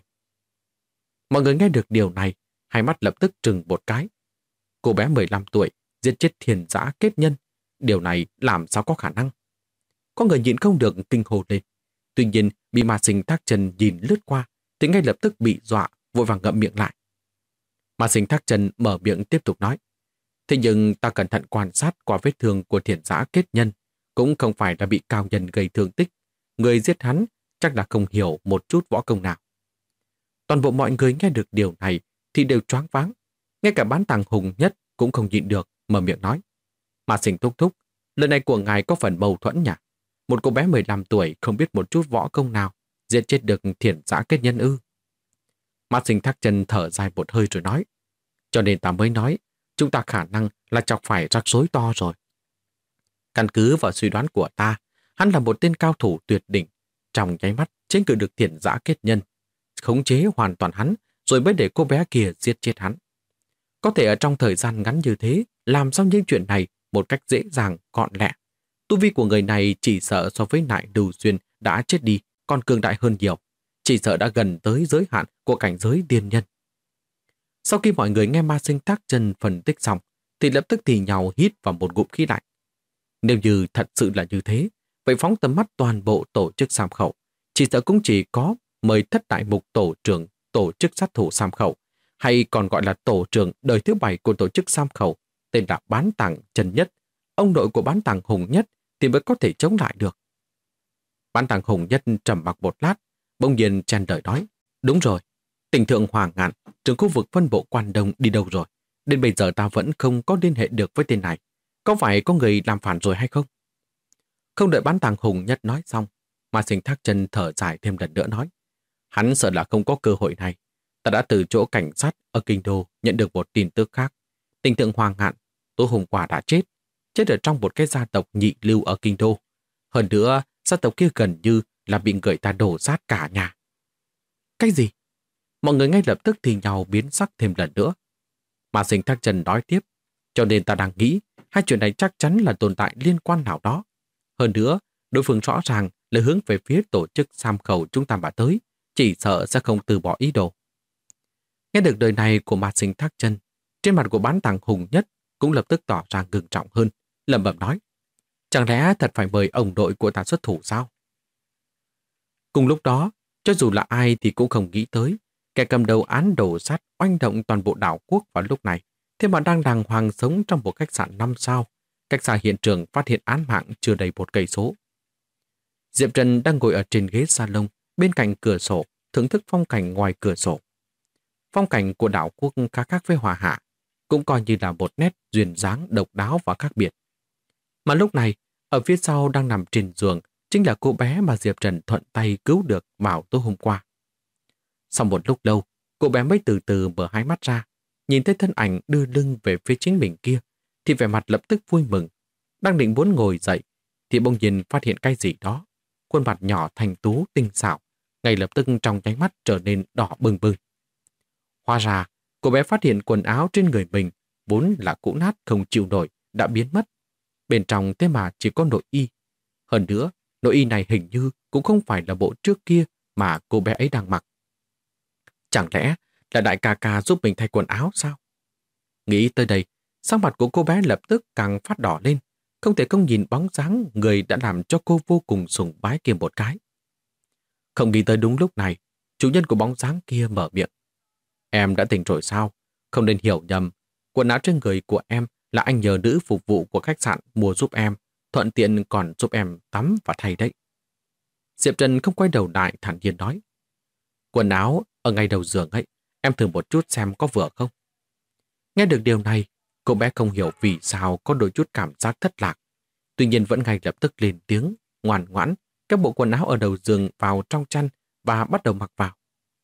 [SPEAKER 1] Mọi người nghe được điều này, hai mắt lập tức trừng một cái. Cô bé 15 tuổi giết chết thiền giã kết nhân. Điều này làm sao có khả năng? Có người nhịn không được kinh hồn lên. Tuy nhiên, bị Ma Sinh Thác Chân nhìn lướt qua, thì ngay lập tức bị dọa, vội vàng ngậm miệng lại. Ma Sinh Thác Chân mở miệng tiếp tục nói. Thế nhưng ta cẩn thận quan sát qua vết thương của thiền giã kết nhân, cũng không phải là bị cao nhân gây thương tích. Người giết hắn chắc là không hiểu một chút võ công nào. Toàn bộ mọi người nghe được điều này thì đều choáng váng. Ngay cả Bán Tàng Hùng Nhất cũng không nhịn được, mở miệng nói. Ma Sinh thúc thúc, lời này của ngài có phần mâu thuẫn nhỉ? Một cô bé 15 tuổi không biết một chút võ công nào, giết chết được thiền giã kết nhân ư? Ma Sinh Thác Chân thở dài một hơi rồi nói. Cho nên ta mới nói, chúng ta khả năng là chọc phải rắc rối to rồi. Căn cứ vào suy đoán của ta, hắn là một tên cao thủ tuyệt đỉnh, trong nháy mắt chiến cự được thiền giã kết nhân, khống chế hoàn toàn hắn, rồi mới để cô bé kia giết chết hắn. Có thể ở trong thời gian ngắn như thế, làm xong những chuyện này một cách dễ dàng, gọn lẹ. Tu vi của người này chỉ sợ so với Nại Đù Xuyên đã chết đi, còn cường đại hơn nhiều. Chỉ sợ đã gần tới giới hạn của cảnh giới điên nhân. Sau khi mọi người nghe Ma Sinh Thác Chân phân tích xong, thì lập tức thì nhào hít vào một ngụm khí lạnh. Nếu như thật sự là như thế, vậy phóng tầm mắt toàn bộ tổ chức Sam Khẩu, chỉ sợ cũng chỉ có mời thất đại mục tổ trưởng tổ chức sát thủ Sam Khẩu, hay còn gọi là tổ trưởng đời thứ 7 của tổ chức Sam Khẩu, tên là Bán Tàng Trần Nhất, ông nội của Bán Tàng Hùng Nhất, thì mới có thể chống lại được. Bán Tàng Hùng Nhất trầm mặc một lát, bỗng nhiên chen lời nói. Đúng rồi, tỉnh thượng Hoàng Ngạn, trưởng khu vực phân bộ Quan Đông đi đâu rồi? Đến bây giờ ta vẫn không có liên hệ được với tên này. Có phải có người làm phản rồi hay không? Không đợi Bán Tàng Hùng Nhất nói xong, Ma Sinh Thác Chân thở dài thêm lần nữa nói. Hắn sợ là không có cơ hội này. Ta đã từ chỗ cảnh sát ở Kinh Đô nhận được một tin tức khác. Tỉnh thượng Hoàng Ngạn tối hôm qua đã chết ở trong một cái gia tộc nhị lưu ở Kinh Đô. Hơn nữa, gia tộc kia gần như là bị người ta đổ sát cả nhà. Cái gì? Mọi người ngay lập tức thì nhau biến sắc thêm lần nữa. Ma Sinh Thác Chân nói tiếp, cho nên ta đang nghĩ hai chuyện này chắc chắn là tồn tại liên quan nào đó. Hơn nữa, đối phương rõ ràng là hướng về phía tổ chức Sam Khẩu chúng ta mà tới, chỉ sợ sẽ không từ bỏ ý đồ. Nghe được lời này của Ma Sinh Thác Chân, trên mặt của Bán Tàng Hùng Nhất cũng lập tức tỏ ra ngưng trọng hơn, lẩm bẩm nói. Chẳng lẽ thật phải mời ông nội của ta xuất thủ sao? Cùng lúc đó, cho dù là ai thì cũng không nghĩ tới, kẻ cầm đầu án đổ sát oanh động toàn bộ đảo quốc vào lúc này, thế mà đang đàng hoàng sống trong một khách sạn 5 sao, cách xa hiện trường phát hiện án mạng chưa đầy 1 cây số. Diệp Trần đang ngồi ở trên ghế salon bên cạnh cửa sổ, thưởng thức phong cảnh ngoài cửa sổ. Phong cảnh của đảo quốc khá khác với Hòa Hạ, cũng coi như là một nét duyên dáng độc đáo và khác biệt. Mà lúc này, ở phía sau đang nằm trên giường, chính là cô bé mà Diệp Trần thuận tay cứu được vào tối hôm qua. Sau một lúc lâu, cô bé mới từ từ mở hai mắt ra, nhìn thấy thân ảnh đưa lưng về phía chính mình kia, thì vẻ mặt lập tức vui mừng. Đang định muốn ngồi dậy, thì bỗng nhiên phát hiện cái gì đó. Khuôn mặt nhỏ thanh tú tinh xảo, ngay lập tức trong nháy mắt trở nên đỏ bừng bừng. Hóa ra, cô bé phát hiện quần áo trên người mình vốn là cũ nát không chịu nổi, đã biến mất. Bên trong thế mà chỉ có nội y. Hơn nữa, nội y này hình như cũng không phải là bộ trước kia mà cô bé ấy đang mặc. Chẳng lẽ là đại ca ca giúp mình thay quần áo sao? Nghĩ tới đây, sắc mặt của cô bé lập tức càng phát đỏ lên, không thể không nhìn bóng dáng người đã làm cho cô vô cùng sùng bái kia một cái. Không nghĩ tới đúng lúc này, chủ nhân của bóng dáng kia mở miệng. Em đã tỉnh rồi sao? Không nên hiểu nhầm. Quần áo trên người của em là anh nhờ nữ phục vụ của khách sạn mua giúp em, thuận tiện còn giúp em tắm và thay đấy. Diệp Trần không quay đầu lại thản nhiên nói. Quần áo ở ngay đầu giường ấy, em thử một chút xem có vừa không? Nghe được điều này, cô bé không hiểu vì sao có đôi chút cảm giác thất lạc. Tuy nhiên vẫn ngay lập tức lên tiếng, ngoan ngoãn, các bộ quần áo ở đầu giường vào trong chăn và bắt đầu mặc vào.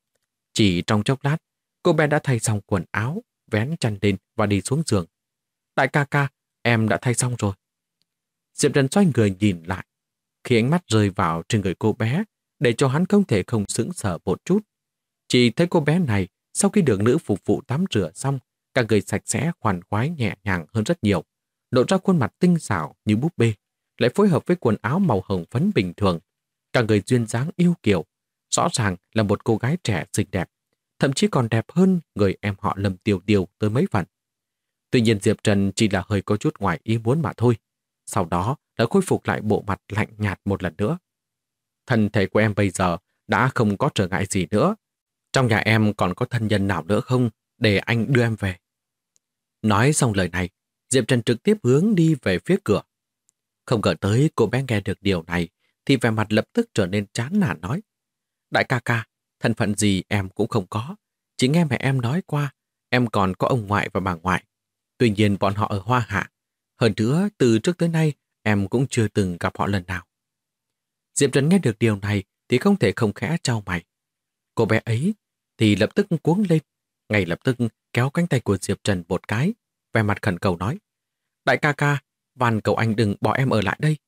[SPEAKER 1] Chỉ trong chốc lát, cô bé đã thay xong quần áo, vén chăn lên và đi xuống giường. Đại ca ca, em đã thay xong rồi. Diệp Trần xoay người nhìn lại. Khi ánh mắt rơi vào trên người cô bé, để cho hắn không thể không sững sờ một chút. Chỉ thấy cô bé này, sau khi được nữ phục vụ tắm rửa xong, cả người sạch sẽ, khoan khoái nhẹ nhàng hơn rất nhiều, lộ ra khuôn mặt tinh xảo như búp bê, lại phối hợp với quần áo màu hồng phấn bình thường. Cả người duyên dáng yêu kiều, rõ ràng là một cô gái trẻ xinh đẹp, thậm chí còn đẹp hơn người em họ Lâm Tiêu Tiêu tới mấy phần. Tuy nhiên Diệp Trần chỉ là hơi có chút ngoài ý muốn mà thôi. Sau đó đã khôi phục lại bộ mặt lạnh nhạt một lần nữa. Thân thể của em bây giờ đã không có trở ngại gì nữa. Trong nhà em còn có thân nhân nào nữa không để anh đưa em về? Nói xong lời này, Diệp Trần trực tiếp hướng đi về phía cửa. Không ngờ tới cô bé nghe được điều này thì vẻ mặt lập tức trở nên chán nản nói. Đại ca ca, thân phận gì em cũng không có. Chỉ nghe mẹ em nói qua, em còn có ông ngoại và bà ngoại. Tuy nhiên bọn họ ở Hoa Hạ. Hơn nữa, từ trước tới nay, em cũng chưa từng gặp họ lần nào. Diệp Trần nghe được điều này thì không thể không khẽ chau mày. Cô bé ấy thì lập tức cuống lên, ngay lập tức kéo cánh tay của Diệp Trần một cái, vẻ mặt khẩn cầu nói. Đại ca ca, van cầu anh đừng bỏ em ở lại đây.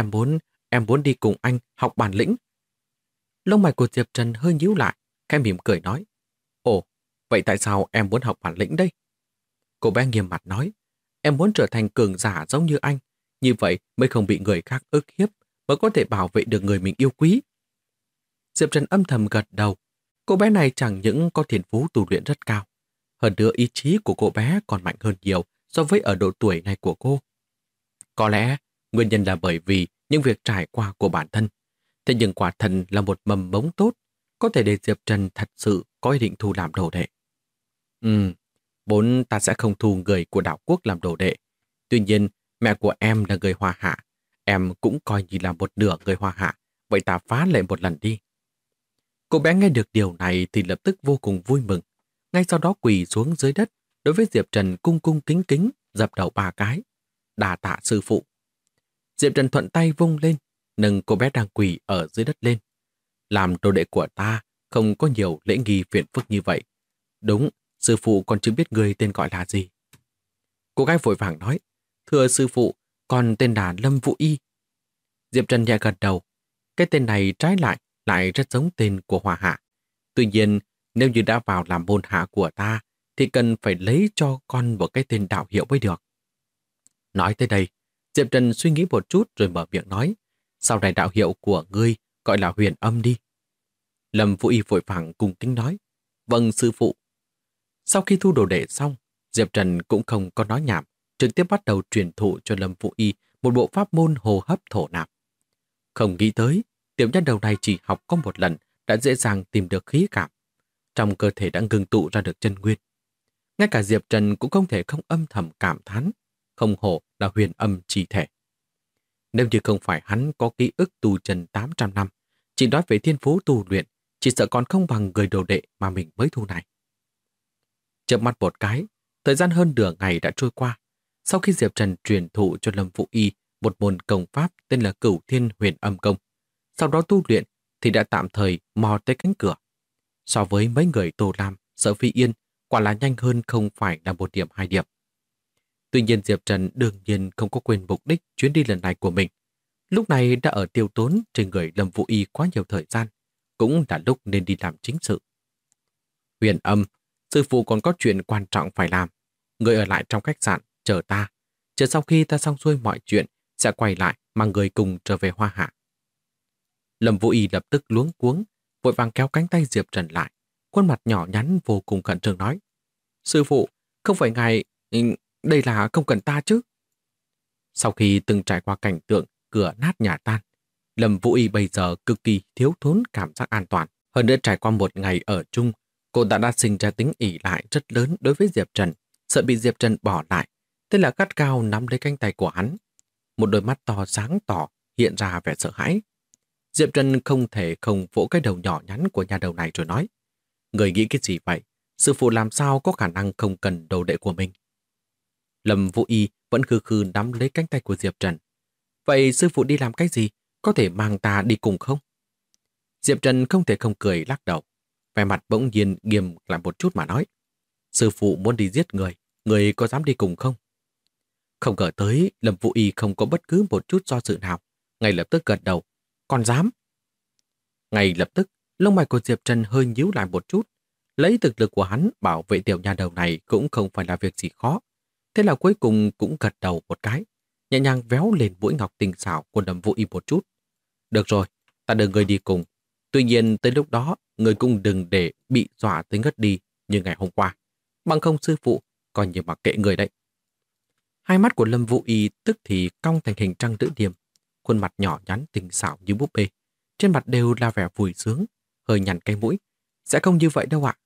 [SPEAKER 1] Em muốn đi cùng anh học bản lĩnh. Lông mày của Diệp Trần hơi nhíu lại, khẽ mỉm cười nói. Ồ, vậy tại sao em muốn học bản lĩnh đây? Cô bé nghiêm mặt nói. Em muốn trở thành cường giả giống như anh, như vậy mới không bị người khác ức hiếp, mới có thể bảo vệ được người mình yêu quý. Diệp Trần âm thầm gật đầu. Cô bé này chẳng những có thiên phú tu luyện rất cao, hơn nữa ý chí của cô bé còn mạnh hơn nhiều so với ở độ tuổi này của cô. Có lẽ nguyên nhân là bởi vì những việc trải qua của bản thân. Thế nhưng quả thân là một mầm mống tốt, có thể để Diệp Trần thật sự có ý định thu làm đồ đệ. Vốn ta sẽ không thu người của đảo quốc làm đồ đệ. Tuy nhiên, mẹ của em là người Hoa Hạ. Em cũng coi như là một nửa người Hoa Hạ. Vậy ta phá lệ một lần đi. Cô bé nghe được điều này thì lập tức vô cùng vui mừng. Ngay sau đó quỳ xuống dưới đất, đối với Diệp Trần cung cung kính kính, dập đầu 3 cái. Đà tạ sư phụ. Diệp Trần thuận tay vung lên, nâng cô bé đang quỳ ở dưới đất lên. Làm đồ đệ của ta không có nhiều lễ nghi phiền phức như vậy. Đúng, sư phụ còn chưa biết người tên gọi là gì. Cô gái vội vàng nói, thưa sư phụ, con tên là Lâm Vũ Y. Diệp Trần nhẹ gật đầu. Cái tên này trái lại rất giống tên của Hoa Hạ. Tuy nhiên, nếu như đã vào làm môn hạ của ta, thì cần phải lấy cho con một cái tên đạo hiệu mới được. Nói tới đây, Diệp Trần suy nghĩ một chút rồi mở miệng nói, sau này đạo hiệu của ngươi gọi là Huyền Âm đi. Lâm Vũ Y vội vàng cung kính nói, vâng sư phụ. Sau khi thu đồ đệ xong, Diệp Trần cũng không có nói nhảm, trực tiếp bắt đầu truyền thụ cho Lâm Vũ Y một bộ pháp môn hô hấp thổ nạp. Không nghĩ tới, tiểu nhân đầu này chỉ học có một lần đã dễ dàng tìm được khí cảm. Trong cơ thể đã ngưng tụ ra được chân nguyên. Ngay cả Diệp Trần cũng không thể không âm thầm cảm thán, không hổ là huyền âm chi thể. Nếu như không phải hắn có ký ức tu chân 800 năm, chỉ nói về thiên phú tu luyện, chỉ sợ còn không bằng người đồ đệ mà mình mới thu này. Chợp mắt một cái, thời gian hơn nửa ngày đã trôi qua. Sau khi Diệp Trần truyền thụ cho Lâm Vũ Y một môn công pháp tên là Cửu Thiên Huyền Âm Công, sau đó tu luyện thì đã tạm thời mò tới cánh cửa. So với mấy người Tô Lam, Sở Phi Yên, quả là nhanh hơn không phải là 1 điểm 2 điểm. Tuy nhiên Diệp Trần đương nhiên không có quên mục đích chuyến đi lần này của mình. Lúc này đã ở tiêu tốn trên người Lâm Vũ Y quá nhiều thời gian, cũng là lúc nên đi làm chính sự. Huyền Âm, sư phụ còn có chuyện quan trọng phải làm. Người ở lại trong khách sạn, chờ ta. Chờ sau khi ta xong xuôi mọi chuyện, sẽ quay lại mang người cùng trở về Hoa Hạ. Lâm Vũ Y lập tức luống cuống, vội vàng kéo cánh tay Diệp Trần lại. Khuôn mặt nhỏ nhắn vô cùng khẩn trương nói. Sư phụ, không phải ngài... đây là không cần ta chứ? Sau khi từng trải qua cảnh tượng cửa nát nhà tan, Lâm Vũ Y bây giờ cực kỳ thiếu thốn cảm giác an toàn. Hơn nữa trải qua 1 ngày ở chung, cô đã sinh ra tính ỷ lại rất lớn đối với Diệp Trần, sợ bị Diệp Trần bỏ lại. Thế là gắt gao nắm lấy cánh tay của hắn. Một đôi mắt to sáng tỏ hiện ra vẻ sợ hãi. Diệp Trần không thể không vỗ cái đầu nhỏ nhắn của nhà đầu này rồi nói. Người nghĩ cái gì vậy? Sư phụ làm sao có khả năng không cần đồ đệ của mình? Lâm Vũ Y vẫn khư khư nắm lấy cánh tay của Diệp Trần. Vậy sư phụ đi làm cái gì? Có thể mang ta đi cùng không? Diệp Trần không thể không cười lắc đầu. Vẻ mặt bỗng nhiên nghiêm lại một chút mà nói. Sư phụ muốn đi giết người, người có dám đi cùng không? Không ngờ tới, Lâm Vũ Y không có bất cứ một chút do dự nào. Ngay lập tức gật đầu. Còn dám? Ngay lập tức, lông mày của Diệp Trần hơi nhíu lại một chút. Lấy thực lực của hắn bảo vệ tiểu nha đầu này cũng không phải là việc gì khó. Thế là cuối cùng cũng gật đầu một cái, nhẹ nhàng véo lên mũi ngọc tinh xảo của Lâm Vũ Y một chút. Được rồi, ta đưa người đi cùng. Tuy nhiên tới lúc đó, người cũng đừng để bị dọa tới ngất đi như ngày hôm qua. Bằng không sư phụ, coi như mặc kệ người đấy. Hai mắt của Lâm Vũ Y tức thì cong thành hình trăng lưỡi liềm, khuôn mặt nhỏ nhắn tinh xảo như búp bê. Trên mặt đều là vẻ vui sướng, hơi nhăn cái mũi. Sẽ không như vậy đâu ạ.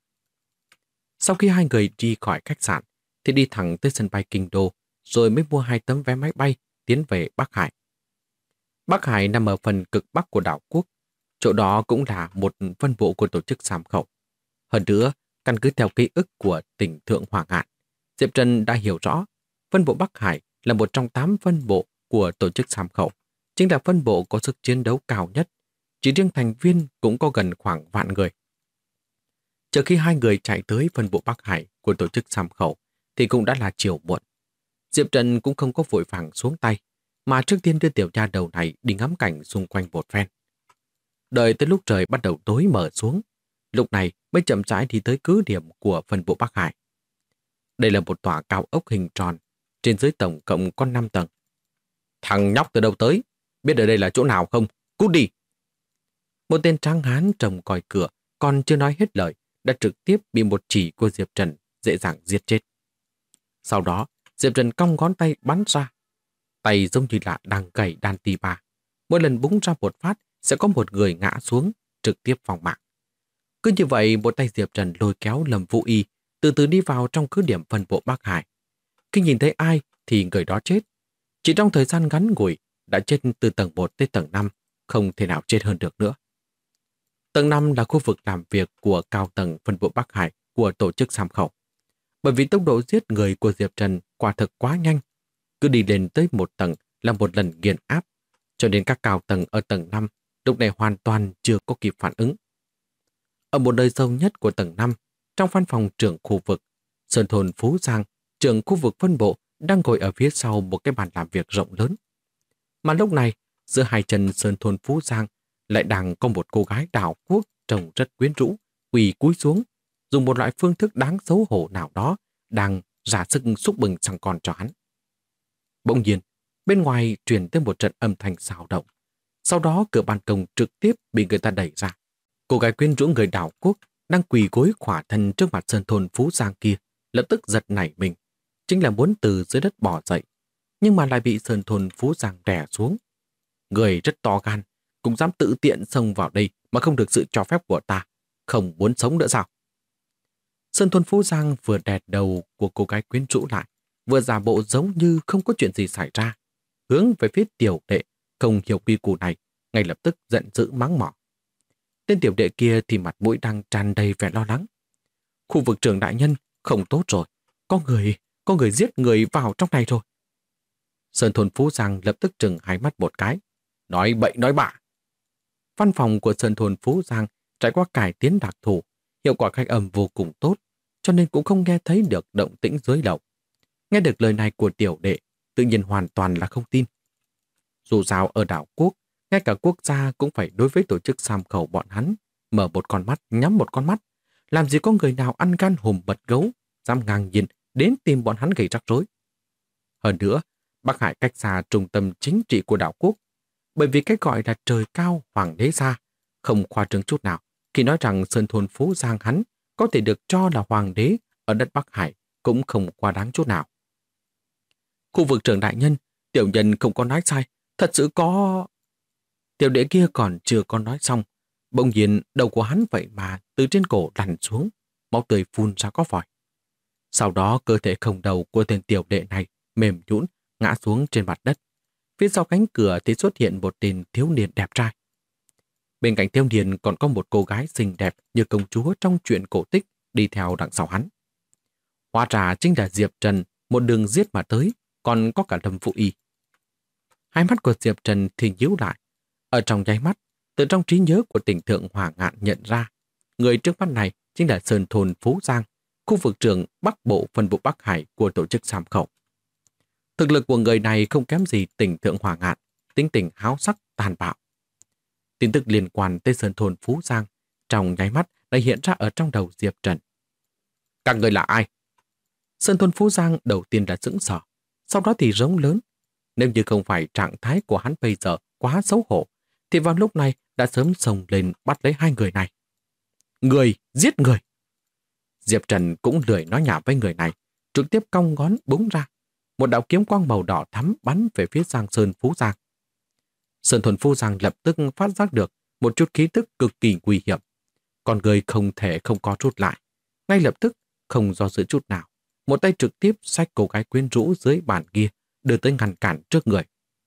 [SPEAKER 1] Sau khi hai người đi khỏi khách sạn, thì đi thẳng tới sân bay Kinh Đô, rồi mới mua 2 tấm vé máy bay tiến về Bắc Hải. Bắc Hải nằm ở phần cực bắc của đảo quốc. Chỗ đó cũng là một phân bộ của tổ chức Sàm Khẩu. Hơn nữa, căn cứ theo ký ức của tỉnh Thượng Hoàng Ngạn, Diệp Trần đã hiểu rõ, phân bộ Bắc Hải là một trong 8 phân bộ của tổ chức Sàm Khẩu, chính là phân bộ có sức chiến đấu cao nhất. Chỉ riêng thành viên cũng có gần khoảng 1.000 người. Chờ khi hai người chạy tới phân bộ Bắc Hải của tổ chức Sàm Khẩu, thì cũng đã là chiều muộn. Diệp Trần cũng không có vội vàng xuống tay, mà trước tiên đưa tiểu nha đầu này đi ngắm cảnh xung quanh một phen. Đợi tới lúc trời bắt đầu tối mờ xuống, lúc này mới chậm rãi đi tới cứ điểm của phân bộ Bắc Hải. Đây là một tòa cao ốc hình tròn, trên dưới tổng cộng có 5 tầng. Thằng nhóc từ đâu tới? Biết ở đây là chỗ nào không? Cút đi! Một tên tráng hán trông coi cửa, còn chưa nói hết lời, đã trực tiếp bị một chỉ của Diệp Trần dễ dàng giết chết. Sau đó, Diệp Trần cong ngón tay bắn ra. Tay giống như là đang gảy đàn tì bà. Mỗi lần búng ra một phát, sẽ có một người ngã xuống, trực tiếp vòng mạng. Cứ như vậy, một tay Diệp Trần lôi kéo Lâm Vũ Y, từ từ đi vào trong cứ điểm phân bộ Bắc Hải. Khi nhìn thấy ai, thì người đó chết. Chỉ trong thời gian ngắn ngủi, đã chết từ tầng 1 tới tầng 5, không thể nào chết hơn được nữa. Tầng 5 là khu vực làm việc của cao tầng phân bộ Bắc Hải của tổ chức Sàm Khẩu. Bởi vì tốc độ giết người của Diệp Trần quả thực quá nhanh, cứ đi lên tới 1 tầng là một lần nghiền áp, cho nên các cao tầng ở tầng 5 lúc này hoàn toàn chưa có kịp phản ứng. Ở một nơi sâu nhất của tầng 5, trong văn phòng trưởng khu vực, Sơn Thôn Phú Giang, trưởng khu vực phân bộ, đang ngồi ở phía sau một cái bàn làm việc rộng lớn. Mà lúc này, giữa hai chân Sơn Thôn Phú Giang lại đang có một cô gái đảo quốc trông rất quyến rũ, quỳ cúi xuống, dùng một loại phương thức đáng xấu hổ nào đó đang ra sức xúc bừng xăng con cho hắn. Bỗng nhiên, bên ngoài truyền tới một trận âm thanh xào động. Sau đó cửa ban công trực tiếp bị người ta đẩy ra. Cô gái quyến rũ người đảo quốc đang quỳ gối khỏa thân trước mặt Sơn Thôn Phú Giang kia, lập tức giật nảy mình, chính là muốn từ dưới đất bỏ dậy, nhưng mà lại bị Sơn Thôn Phú Giang đè xuống. Người rất to gan, cũng dám tự tiện xông vào đây mà không được sự cho phép của ta, không muốn sống nữa sao? Sơn Thôn Phú Giang vừa đè đầu của cô gái quyến rũ lại, vừa giả bộ giống như không có chuyện gì xảy ra, hướng về phía tiểu đệ không hiểu quy củ này, ngay lập tức giận dữ mắng mỏ. Tên tiểu đệ kia thì mặt mũi đang tràn đầy vẻ lo lắng. Khu vực trưởng đại nhân, không tốt rồi, có người giết người vào trong này rồi. Sơn Thôn Phú Giang lập tức trừng hai mắt một cái, nói bậy nói bạ. Văn phòng của Sơn Thôn Phú Giang trải qua cải tiến đặc thù, hiệu quả cách âm vô cùng tốt, cho nên cũng không nghe thấy được động tĩnh dưới lầu. Nghe được lời này của tiểu đệ, tự nhiên hoàn toàn là không tin. Dù sao ở đảo quốc, ngay cả quốc gia cũng phải đối với tổ chức Sam Khẩu bọn hắn, mở một con mắt nhắm một con mắt. Làm gì có người nào ăn gan hùm mật gấu, dám ngang nhiên đến tìm bọn hắn gây rắc rối. Hơn nữa, Bắc Hải cách xa trung tâm chính trị của đảo quốc, bởi vì cái gọi là trời cao hoàng đế xa, không khoa trương chút nào khi nói rằng Sơn Thôn Phú Giang hắn có thể được cho là hoàng đế ở đất Bắc Hải cũng không quá đáng chút nào. Khu vực trưởng đại nhân, tiểu nhân không có nói sai, thật sự có... Tiểu đệ kia còn chưa có nói xong, bỗng nhiên đầu của hắn vậy mà từ trên cổ lăn xuống, máu tươi phun ra có vòi. Sau đó cơ thể không đầu của tên tiểu đệ này mềm nhũn ngã xuống trên mặt đất. Phía sau cánh cửa thì xuất hiện một tên thiếu niên đẹp trai. Bên cạnh thiếu niên còn có một cô gái xinh đẹp như công chúa trong truyện cổ tích đi theo đằng sau hắn. Hóa ra chính là Diệp Trần, một đường giết mà tới, còn có cả Lâm Phụ Y. Hai mắt của Diệp Trần thì nhíu lại. Ở trong nháy mắt, từ trong trí nhớ của Tỉnh Thượng Hỏa Ngạn nhận ra, người trước mắt này chính là Sơn Thôn Phú Giang, khu vực trưởng Bắc Bộ phân bộ Bắc Hải của tổ chức Sam Khẩu. Thực lực của người này không kém gì Tỉnh Thượng Hỏa Ngạn, tính tình háo sắc, tàn bạo. Tin tức liên quan tới Sơn Thôn Phú Giang trong nháy mắt đã hiện ra ở trong đầu Diệp Trần. Các người là ai? Sơn Thôn Phú Giang đầu tiên là sững sờ, sau đó thì rống lớn. Nếu như không phải trạng thái của hắn bây giờ quá xấu hổ, thì vào lúc này đã sớm xông lên bắt lấy hai người này. Người, giết người! Diệp Trần cũng lười nói nhảm với người này, trực tiếp cong ngón búng ra. Một đạo kiếm quang màu đỏ thắm bắn về phía Giang Sơn Phú Giang. Sơn Thôn Phú Giang lập tức phát giác được một chút khí tức cực kỳ nguy hiểm. Con người không thể không co rút lại. Ngay lập tức, không do dự chút nào, một tay trực tiếp xách cô gái quyến rũ dưới bàn kia, đưa tới ngăn cản trước người.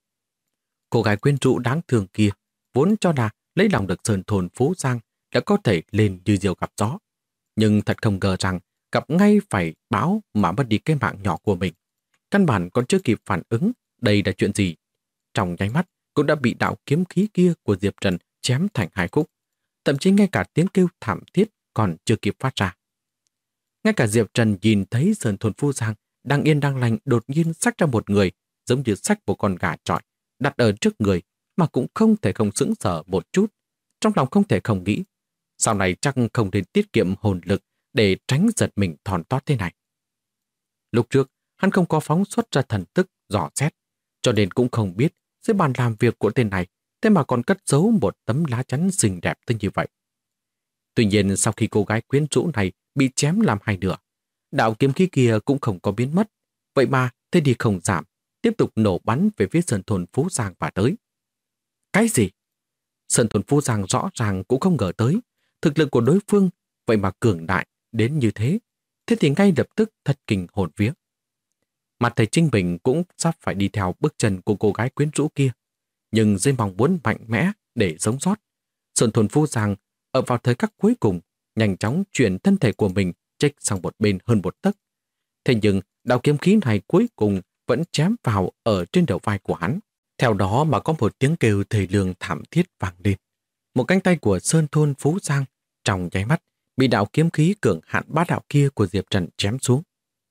[SPEAKER 1] Cô gái quyến rũ đáng thương kia, vốn cho là lấy lòng được Sơn Thôn Phú Giang đã có thể lên như diều gặp gió. Nhưng thật không ngờ rằng gặp ngay phải báo mà mất đi cái mạng nhỏ của mình. Căn bản còn chưa kịp phản ứng đây là chuyện gì. Trong nháy mắt cũng đã bị đạo kiếm khí kia của Diệp Trần chém thành hai khúc. Thậm chí ngay cả tiếng kêu thảm thiết còn chưa kịp phát ra. Ngay cả Diệp Trần nhìn thấy Sơn Thôn Phú Giang đang yên đang lành đột nhiên xách ra một người giống như xách một con gà trọi đặt ở trước người mà cũng không thể không sững sờ một chút. Trong lòng không thể không nghĩ sau này chắc không nên tiết kiệm hồn lực để tránh giật mình thòn tót thế này. Lúc trước hắn không có phóng xuất ra thần tức dò xét, cho nên cũng không biết dưới bàn làm việc của tên này thế mà còn cất giấu một tấm lá chắn xinh đẹp tới như vậy. Tuy nhiên sau khi cô gái quyến rũ này bị chém làm hai nửa, đạo kiếm khí kia cũng không có biến mất. Vậy mà thế đi không giảm, tiếp tục nổ bắn về phía Sơn Thôn Phú Giang và tới. Cái gì? Sơn Thôn Phú Giang rõ ràng cũng không ngờ tới thực lực của đối phương vậy mà cường đại đến như thế. Thế thì ngay lập tức thật kinh hồn vía. Mặt thầy Trinh Bình cũng sắp phải đi theo bước chân của cô gái quyến rũ kia. Nhưng dưới mong muốn mạnh mẽ để sống sót, Sơn Thôn Phú Giang ở vào thời khắc cuối cùng nhanh chóng chuyển thân thể của mình chếch sang một bên hơn một tấc. Thế nhưng đạo kiếm khí này cuối cùng vẫn chém vào ở trên đầu vai của hắn. Theo đó mà có một tiếng kêu thề lương thảm thiết vang lên. Một cánh tay của Sơn Thôn Phú Giang trong nháy mắt bị đạo kiếm khí cường hạn bá đạo kia của Diệp Trần chém xuống.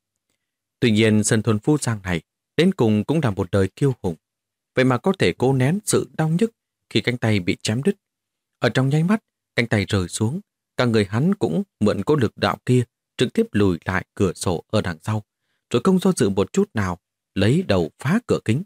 [SPEAKER 1] Tuy nhiên Sơn Thôn Phú Giang này đến cùng cũng là một đời kiêu hùng. Vậy mà có thể cố nén sự đau nhức khi cánh tay bị chém đứt. Ở trong nháy mắt, cánh tay rơi xuống, cả người hắn cũng mượn cỗ lực đạo kia trực tiếp lùi lại cửa sổ ở đằng sau, rồi không do dự một chút nào, lấy đầu phá cửa kính.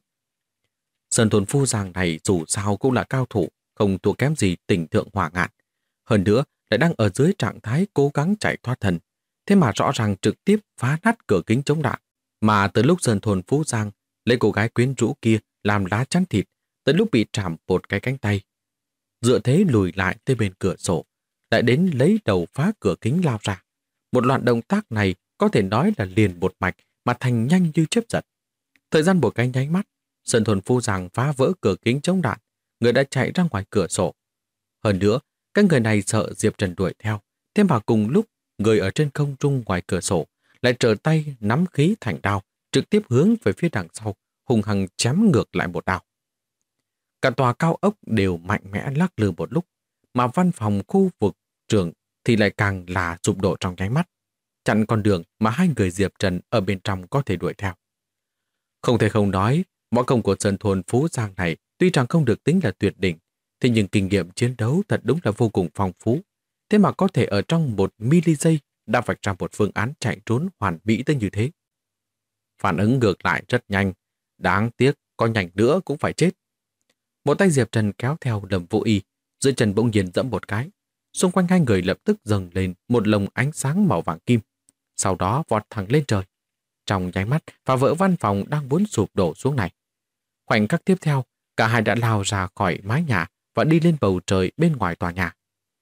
[SPEAKER 1] Sơn Thôn Phú Giang này dù sao cũng là cao thủ, không thua kém gì Tỉnh Thượng Hỏa Ngạn. Hơn nữa, lại đang ở dưới trạng thái cố gắng chạy thoát thân. Thế mà rõ ràng trực tiếp phá nát cửa kính chống đạn. Mà từ lúc Sơn Thôn Phú Giang lấy cô gái quyến rũ kia làm lá chắn thịt, tới lúc bị trảm một cái cánh tay. Dựa thế lùi lại tới bên cửa sổ, lại đến lấy đầu phá cửa kính lao ra. Một loạt động tác này có thể nói là liền một mạch mà thành nhanh như chớp giật. Thời gian một cái nháy mắt, Sơn Thôn Phú Giang phá vỡ cửa kính chống đạn, người đã chạy ra ngoài cửa sổ. Hơn nữa, các người này sợ Diệp Trần đuổi theo, thế mà cùng lúc người ở trên không trung ngoài cửa sổ lại trở tay nắm khí thành đao, trực tiếp hướng về phía đằng sau, hung hăng chém ngược lại một đao. Cả tòa cao ốc đều mạnh mẽ lắc lư một lúc, mà văn phòng khu vực trưởng thì lại càng là sụp đổ trong nháy mắt, chặn con đường mà hai người Diệp Trần ở bên trong có thể đuổi theo. Không thể không nói, võ công của Sơn Thôn Phú Giang này tuy rằng không được tính là tuyệt đỉnh, thế nhưng kinh nghiệm chiến đấu thật đúng là vô cùng phong phú. Thế mà có thể ở trong 1 giây đã vạch ra một phương án chạy trốn hoàn mỹ tới như thế. Phản ứng ngược lại rất nhanh, đáng tiếc có nhanh nữa cũng phải chết. Một tay Diệp Trần kéo theo Lâm Vũ Y, dưới chân bỗng nhiên giẫm một cái. Xung quanh hai người lập tức dâng lên một lồng ánh sáng màu vàng kim, sau đó vọt thẳng lên trời. Trong nháy mắt, phá vỡ văn phòng đang muốn sụp đổ xuống này. Khoảnh khắc tiếp theo, cả hai đã lao ra khỏi mái nhà và đi lên bầu trời bên ngoài tòa nhà.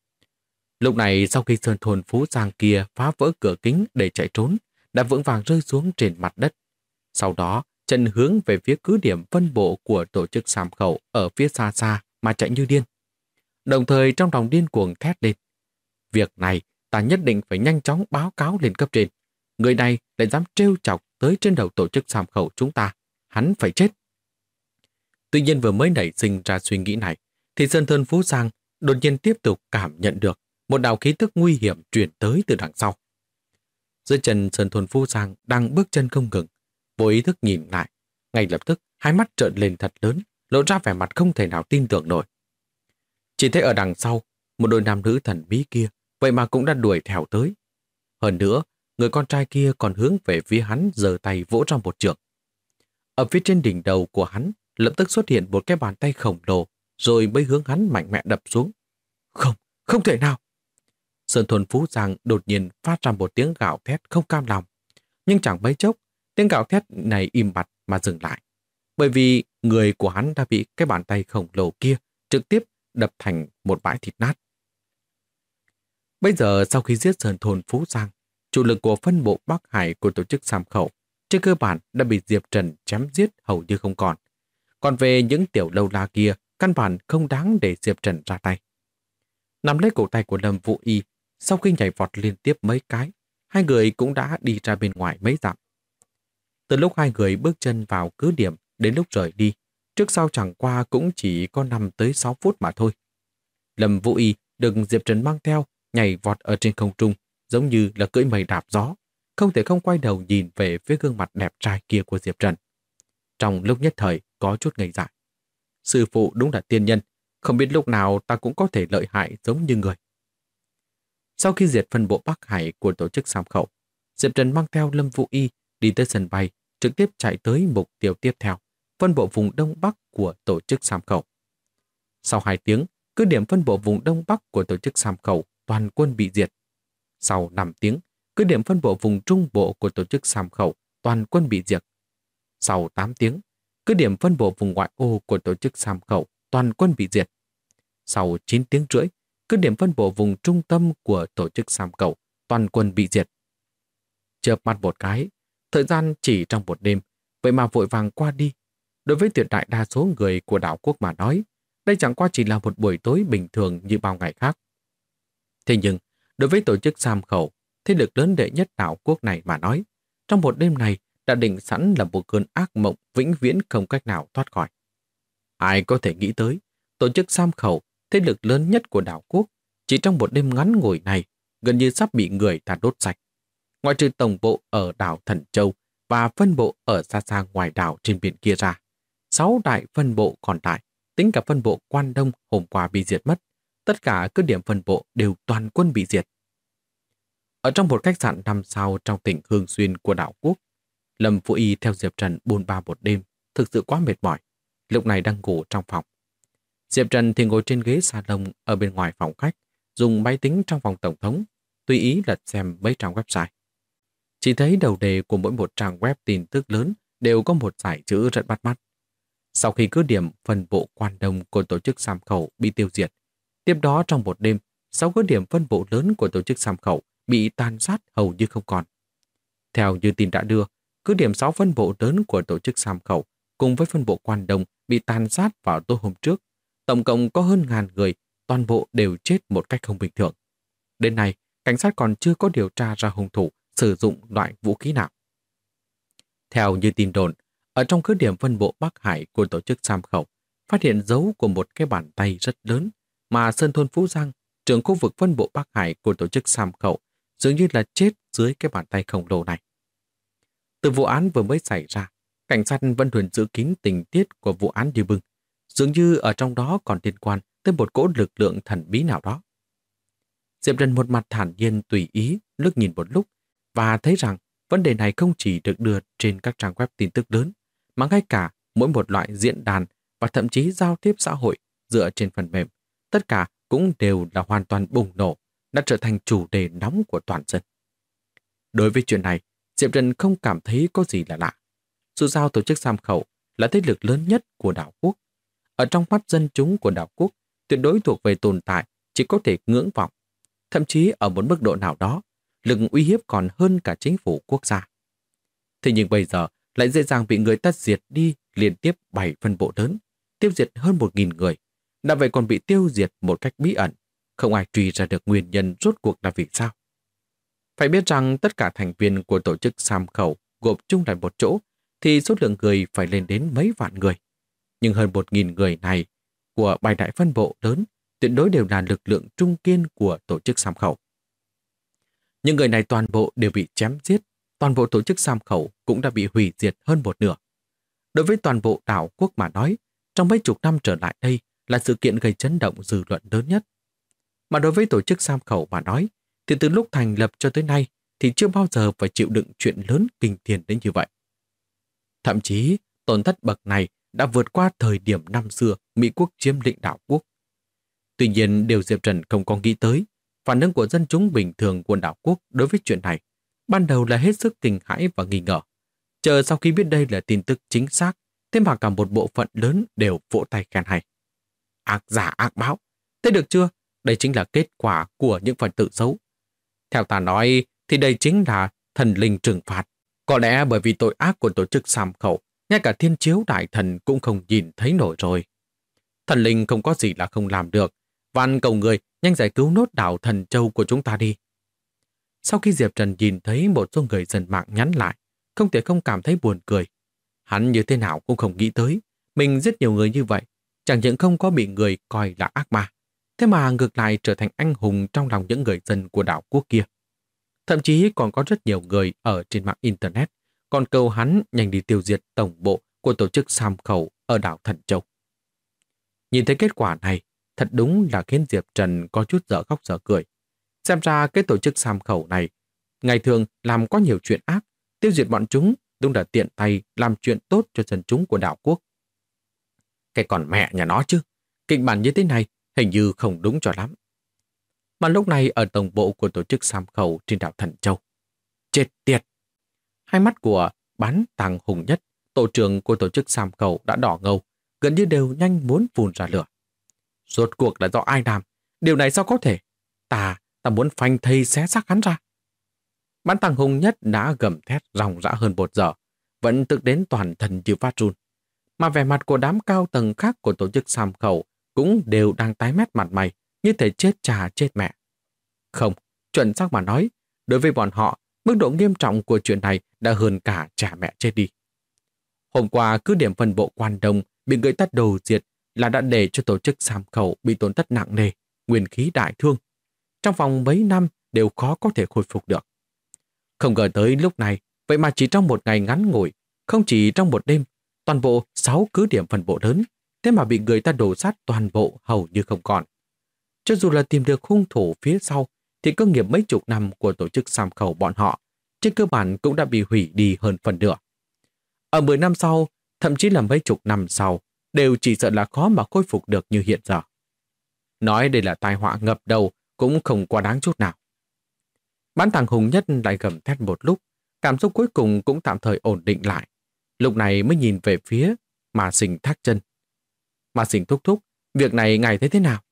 [SPEAKER 1] Lúc này, sau khi Sơn Thôn Phú Giang kia phá vỡ cửa kính để chạy trốn, đã vững vàng rơi xuống trên mặt đất. Sau đó, chân hướng về phía cứ điểm phân bộ của tổ chức Sàm Khẩu ở phía xa xa mà chạy như điên. Đồng thời trong lòng điên cuồng thét lên. Việc này ta nhất định phải nhanh chóng báo cáo lên cấp trên. Người này lại dám trêu chọc tới trên đầu tổ chức Sàm Khẩu chúng ta. Hắn phải chết. Tuy nhiên vừa mới nảy sinh ra suy nghĩ này, thì Sơn Thôn Phú Giang đột nhiên tiếp tục cảm nhận được một đạo khí tức nguy hiểm truyền tới từ đằng sau. Dưới chân Sơn Thôn Phú Giang đang bước chân không ngừng, vô ý thức nhìn lại, ngay lập tức hai mắt trợn lên thật lớn, lộ ra vẻ mặt không thể nào tin tưởng nổi. Chỉ thấy ở đằng sau, một đôi nam nữ thần bí kia vậy mà cũng đã đuổi theo tới. Hơn nữa, người con trai kia còn hướng về phía hắn giơ tay vỗ trong một trường. Ở phía trên đỉnh đầu của hắn lập tức xuất hiện một cái bàn tay khổng lồ, rồi mới hướng hắn mạnh mẽ đập xuống. Không, không thể nào! Sơn Thôn Phú Giang đột nhiên phát ra một tiếng gào thét không cam lòng. Nhưng chẳng mấy chốc, tiếng gào thét này im bặt mà dừng lại. Bởi vì người của hắn đã bị cái bàn tay khổng lồ kia trực tiếp đập thành một bãi thịt nát. Bây giờ sau khi giết Sơn Thôn Phú Giang, chủ lực của phân bộ Bắc Hải của tổ chức Sàm Khẩu trên cơ bản đã bị Diệp Trần chém giết hầu như không còn. Còn về những tiểu lâu la kia, căn bản không đáng để Diệp Trần ra tay. Nắm lấy cổ tay của Lâm Vũ Y, sau khi nhảy vọt liên tiếp mấy cái, hai người cũng đã đi ra bên ngoài mấy dặm. Từ lúc hai người bước chân vào cứ điểm đến lúc rời đi, trước sau chẳng qua cũng chỉ có 5 tới 6 phút mà thôi. Lâm Vũ Y được Diệp Trần mang theo, nhảy vọt ở trên không trung, giống như là cưỡi mây đạp gió, không thể không quay đầu nhìn về phía gương mặt đẹp trai kia của Diệp Trần. Trong lúc nhất thời có chút ngây dại. Sư phụ đúng là tiên nhân, không biết lúc nào ta cũng có thể lợi hại giống như người. Sau khi diệt phân bộ Bắc Hải của tổ chức Sàm Khẩu, Diệp Trần mang theo Lâm Vũ Y đi tới sân bay, trực tiếp chạy tới mục tiêu tiếp theo, phân bộ vùng Đông Bắc của tổ chức Sàm Khẩu. Sau 2 tiếng, cứ điểm phân bộ vùng Đông Bắc của tổ chức Sàm Khẩu toàn quân bị diệt. Sau 5 tiếng, cứ điểm phân bộ vùng Trung Bộ của tổ chức Sàm Khẩu toàn quân bị diệt. Sau 8 tiếng, cứ điểm phân bộ vùng ngoại ô của tổ chức Sàm Khẩu toàn quân bị diệt. Sau 9 tiếng rưỡi, cứ điểm phân bộ vùng trung tâm của tổ chức Sàm Khẩu toàn quân bị diệt. Chợp mắt một cái, thời gian chỉ trong một đêm, vậy mà vội vàng qua đi. Đối với tuyệt đại đa số người của đảo quốc mà nói, đây chẳng qua chỉ là một buổi tối bình thường như bao ngày khác. Thế nhưng, đối với tổ chức Sàm Khẩu, thế lực lớn đệ nhất đảo quốc này mà nói, trong một đêm này đã định sẵn là một cơn ác mộng vĩnh viễn không cách nào thoát khỏi. Ai có thể nghĩ tới, tổ chức Sàm Khẩu, thế lực lớn nhất của đảo quốc, chỉ trong một đêm ngắn ngủi này, gần như sắp bị người ta đốt sạch. Ngoại trừ tổng bộ ở đảo Thần Châu và phân bộ ở xa xa ngoài đảo trên biển kia ra, 6 đại phân bộ còn lại, tính cả phân bộ Quan Đông hôm qua bị diệt mất, tất cả cứ điểm phân bộ đều toàn quân bị diệt. Ở trong một khách sạn 5 sao trong tỉnh Hương Xuyên của đảo quốc, Lâm Vũ Y theo Diệp Trần bôn ba một đêm, thực sự quá mệt mỏi, lúc này đang ngủ trong phòng. Diệp Trần thì ngồi trên ghế salon ở bên ngoài phòng khách, dùng máy tính trong phòng tổng thống, tùy ý lật xem mấy trang website. Chỉ thấy đầu đề của mỗi một trang web tin tức lớn đều có một dải chữ rất bắt mắt. Sau khi cứ điểm phân bộ Quan Đông của tổ chức Sàm Khẩu bị tiêu diệt, tiếp đó trong một đêm, 6 cứ điểm phân bộ lớn của tổ chức Sàm Khẩu bị tàn sát hầu như không còn. Theo như tin đã đưa, cứ điểm 6 phân bộ lớn của tổ chức Sàm Khẩu cùng với phân bộ Quan Đông bị tàn sát vào tối hôm trước. Tổng cộng có hơn 1000 người, toàn bộ đều chết một cách không bình thường. Đến nay, cảnh sát còn chưa có điều tra ra hung thủ sử dụng loại vũ khí nào. Theo như tin đồn, ở trong cứ điểm phân bộ Bắc Hải của tổ chức Sàm Khẩu, phát hiện dấu của một cái bàn tay rất lớn mà Sơn Thôn Phú Giang, trưởng khu vực phân bộ Bắc Hải của tổ chức Sam Khẩu, dường như là chết dưới cái bàn tay khổng lồ này. Từ vụ án vừa mới xảy ra, cảnh sát vẫn luôn giữ kín tình tiết của vụ án như bưng, dường như ở trong đó còn liên quan tới một cỗ lực lượng thần bí nào đó. Diệp Trần một mặt thản nhiên tùy ý lướt nhìn một lúc và thấy rằng vấn đề này không chỉ được đưa trên các trang web tin tức lớn, mà ngay cả mỗi một loại diễn đàn và thậm chí giao tiếp xã hội dựa trên phần mềm, tất cả cũng đều là hoàn toàn bùng nổ, đã trở thành chủ đề nóng của toàn dân. Đối với chuyện này, Diệp Trần không cảm thấy có gì là lạ. Dù sao tổ chức Sam Khẩu là thế lực lớn nhất của đảo quốc. Ở trong mắt dân chúng của đảo quốc, tuyệt đối thuộc về tồn tại chỉ có thể ngưỡng vọng. Thậm chí ở một mức độ nào đó, lực uy hiếp còn hơn cả chính phủ quốc gia. Thế nhưng bây giờ lại dễ dàng bị người ta diệt đi liên tiếp 7 phân bộ lớn, tiêu diệt hơn 1.000 người. Đã vậy còn bị tiêu diệt một cách bí ẩn, không ai truy ra được nguyên nhân rốt cuộc là vì sao. Phải biết rằng tất cả thành viên của tổ chức Sam Khẩu gộp chung lại một chỗ thì số lượng người phải lên đến mấy vạn người. Nhưng hơn 1.000 người này của 7 đại phân bộ lớn tuyệt đối đều là lực lượng trung kiên của tổ chức Sam Khẩu. Những người này toàn bộ đều bị chém giết, toàn bộ tổ chức Sam Khẩu cũng đã bị hủy diệt hơn một nửa. Đối với toàn bộ đảo quốc mà nói, trong mấy chục năm trở lại đây là sự kiện gây chấn động dư luận lớn nhất. Mà đối với tổ chức Sam Khẩu mà nói, thì từ lúc thành lập cho tới nay thì chưa bao giờ phải chịu đựng chuyện lớn kinh thiên đến như vậy. Thậm chí, tổn thất bậc này đã vượt qua thời điểm năm xưa Mỹ quốc chiếm lĩnh đảo quốc. Tuy nhiên, điều Diệp Trần không có nghĩ tới, phản ứng của dân chúng bình thường của đảo quốc đối với chuyện này ban đầu là hết sức kinh hãi và nghi ngờ. Chờ sau khi biết đây là tin tức chính xác, thế mà cả một bộ phận lớn đều vỗ tay khen hay. Ác giả ác báo, thế được chưa? Đây chính là kết quả của những phần tử xấu. Theo ta nói thì đây chính là thần linh trừng phạt. Có lẽ bởi vì tội ác của tổ chức Sam Khẩu, ngay cả thiên chiếu đại thần cũng không nhìn thấy nổi rồi. Thần linh không có gì là không làm được. Van cầu người nhanh giải cứu nốt đảo Thần Châu của chúng ta đi. Sau khi Diệp Trần nhìn thấy một số người dân mạng nhắn lại, không thể không cảm thấy buồn cười. Hắn như thế nào cũng không nghĩ tới, mình giết nhiều người như vậy, chẳng những không có bị người coi là ác ma, thế mà ngược lại trở thành anh hùng trong lòng những người dân của đảo quốc kia. Thậm chí còn có rất nhiều người ở trên mạng Internet còn cầu hắn nhanh đi tiêu diệt tổng bộ của tổ chức Sam Khẩu ở đảo Thần Châu. Nhìn thấy kết quả này, thật đúng là khiến Diệp Trần có chút dở khóc dở cười. Xem ra cái tổ chức Sam Khẩu này, ngày thường làm có nhiều chuyện ác, tiêu diệt bọn chúng đúng là tiện tay làm chuyện tốt cho dân chúng của đảo quốc. Cái còn mẹ nhà nó chứ, kịch bản như thế này hình như không đúng cho lắm. Mà lúc này ở tổng bộ của tổ chức Sam Khẩu trên đảo Thần Châu. Chết tiệt! Hai mắt của Bán Tàng Hùng Nhất, tổ trưởng của tổ chức Sam Khẩu đã đỏ ngầu, gần như đều nhanh muốn phun ra lửa. Rốt cuộc là do ai làm? Điều này sao có thể? Ta muốn phanh thây xé xác hắn ra. Bán Tàng Hùng Nhất đã gầm thét ròng rã hơn 1 giờ, vẫn tức đến toàn thân như phát run. Mà vẻ mặt của đám cao tầng khác của tổ chức Sam Khẩu cũng đều đang tái mét mặt mày, như thể chết cha chết mẹ. Không, chuẩn xác mà nói, đối với bọn họ, mức độ nghiêm trọng của chuyện này đã hơn cả cha mẹ chết đi. Hôm qua, cứ điểm phân bộ Quan Đông bị người ta đồ diệt là đã để cho tổ chức Sam Khẩu bị tổn thất nặng nề, nguyên khí đại thương. Trong vòng mấy năm đều khó có thể khôi phục được. Không ngờ tới lúc này, vậy mà chỉ trong một ngày ngắn ngủi, không chỉ trong một đêm, toàn bộ 6 cứ điểm phân bộ lớn, thế mà bị người ta đổ sát toàn bộ hầu như không còn. Cho dù là tìm được hung thủ phía sau, thì cơ nghiệp mấy chục năm của tổ chức Sam Khẩu bọn họ, trên cơ bản cũng đã bị hủy đi hơn phần nửa. Ở 10 năm sau, thậm chí là mấy chục năm sau, đều chỉ sợ là khó mà khôi phục được như hiện giờ. Nói đây là tai họa ngập đầu cũng không quá đáng chút nào. Bán Tàng Hùng Nhất lại gầm thét một lúc, cảm xúc cuối cùng cũng tạm thời ổn định lại. Lúc này mới nhìn về phía Mà Sinh Thác Chân. Mà Sinh thúc thúc, việc này ngài thấy thế nào?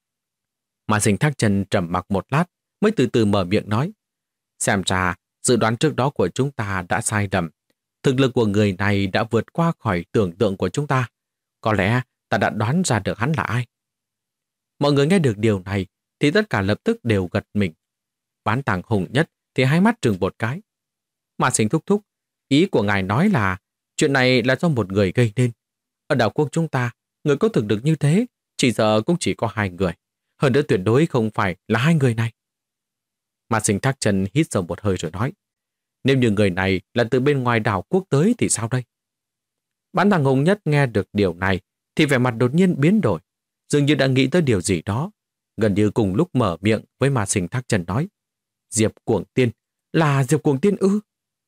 [SPEAKER 1] Mà Sinh Thác Chân trầm mặc một lát, mới từ từ mở miệng nói. Xem ra, dự đoán trước đó của chúng ta đã sai lầm. Thực lực của người này đã vượt qua khỏi tưởng tượng của chúng ta. Có lẽ ta đã đoán ra được hắn là ai. Mọi người nghe được điều này thì tất cả lập tức đều gật mình. Bán Tàng Hùng Nhất thì hai mắt trừng một cái. Mà Sinh thúc thúc, ý của ngài nói là chuyện này là do một người gây nên. Ở đảo quốc chúng ta, Người có thực lực như thế, chỉ sợ cũng chỉ có 2 người. Hơn nữa tuyệt đối không phải là 2 người này. Mà Sinh Thác Chân hít sâu một hơi rồi nói, nếu như người này là từ bên ngoài đảo quốc tới thì sao đây? Bán thằng Hùng Nhất nghe được điều này thì vẻ mặt đột nhiên biến đổi, dường như đã nghĩ tới điều gì đó. Gần như cùng lúc mở miệng với Ma Sinh Thác Chân nói, Diệp Cuồng Tiên, là Diệp Cuồng Tiên ư?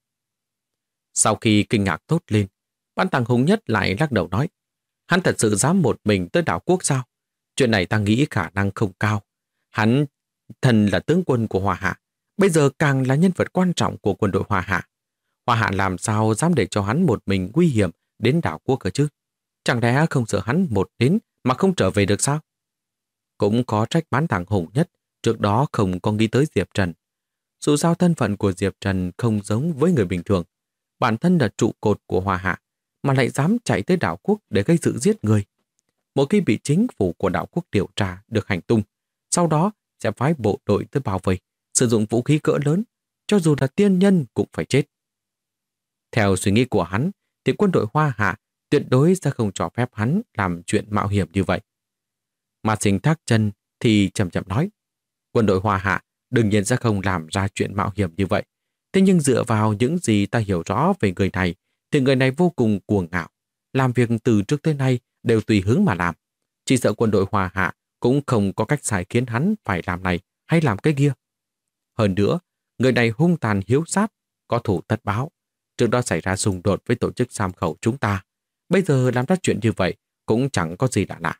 [SPEAKER 1] Sau khi kinh ngạc thốt lên, Bán thằng Hùng Nhất lại lắc đầu nói, hắn thật sự dám một mình tới đảo quốc sao? Chuyện này ta nghĩ khả năng không cao. Hắn thần là tướng quân của Hoa Hạ, bây giờ càng là nhân vật quan trọng của quân đội Hoa Hạ. Hoa Hạ làm sao dám để cho hắn một mình nguy hiểm đến đảo quốc cơ chứ? Chẳng lẽ không sợ hắn một đến mà không trở về được sao? Cũng có trách Bán thằng Hùng Nhất trước đó không có nghĩ tới Diệp Trần. Dù sao thân phận của Diệp Trần không giống với người bình thường. Bản thân là trụ cột của Hoa Hạ mà lại dám chạy tới đảo quốc để gây sự giết người. Một khi bị chính phủ của đảo quốc điều tra được hành tung, sau đó sẽ phái bộ đội tới bảo vệ, sử dụng vũ khí cỡ lớn, cho dù là tiên nhân cũng phải chết. Theo suy nghĩ của hắn, thì quân đội Hoa Hạ tuyệt đối sẽ không cho phép hắn làm chuyện mạo hiểm như vậy. Mà Sinh Thác Chân thì chậm chậm nói, quân đội Hoa Hạ đương nhiên sẽ không làm ra chuyện mạo hiểm như vậy. Thế nhưng dựa vào những gì ta hiểu rõ về người này, thì người này vô cùng cuồng ngạo, làm việc từ trước tới nay đều tùy hứng mà làm. Chỉ sợ quân đội Hoa Hạ cũng không có cách sai khiến hắn phải làm này hay làm cái kia. Hơn nữa, người này hung tàn hiếu sát, có thủ tất báo. Trước đó xảy ra xung đột với tổ chức Sam Khẩu chúng ta. Bây giờ làm ra chuyện như vậy cũng chẳng có gì lạ lạ.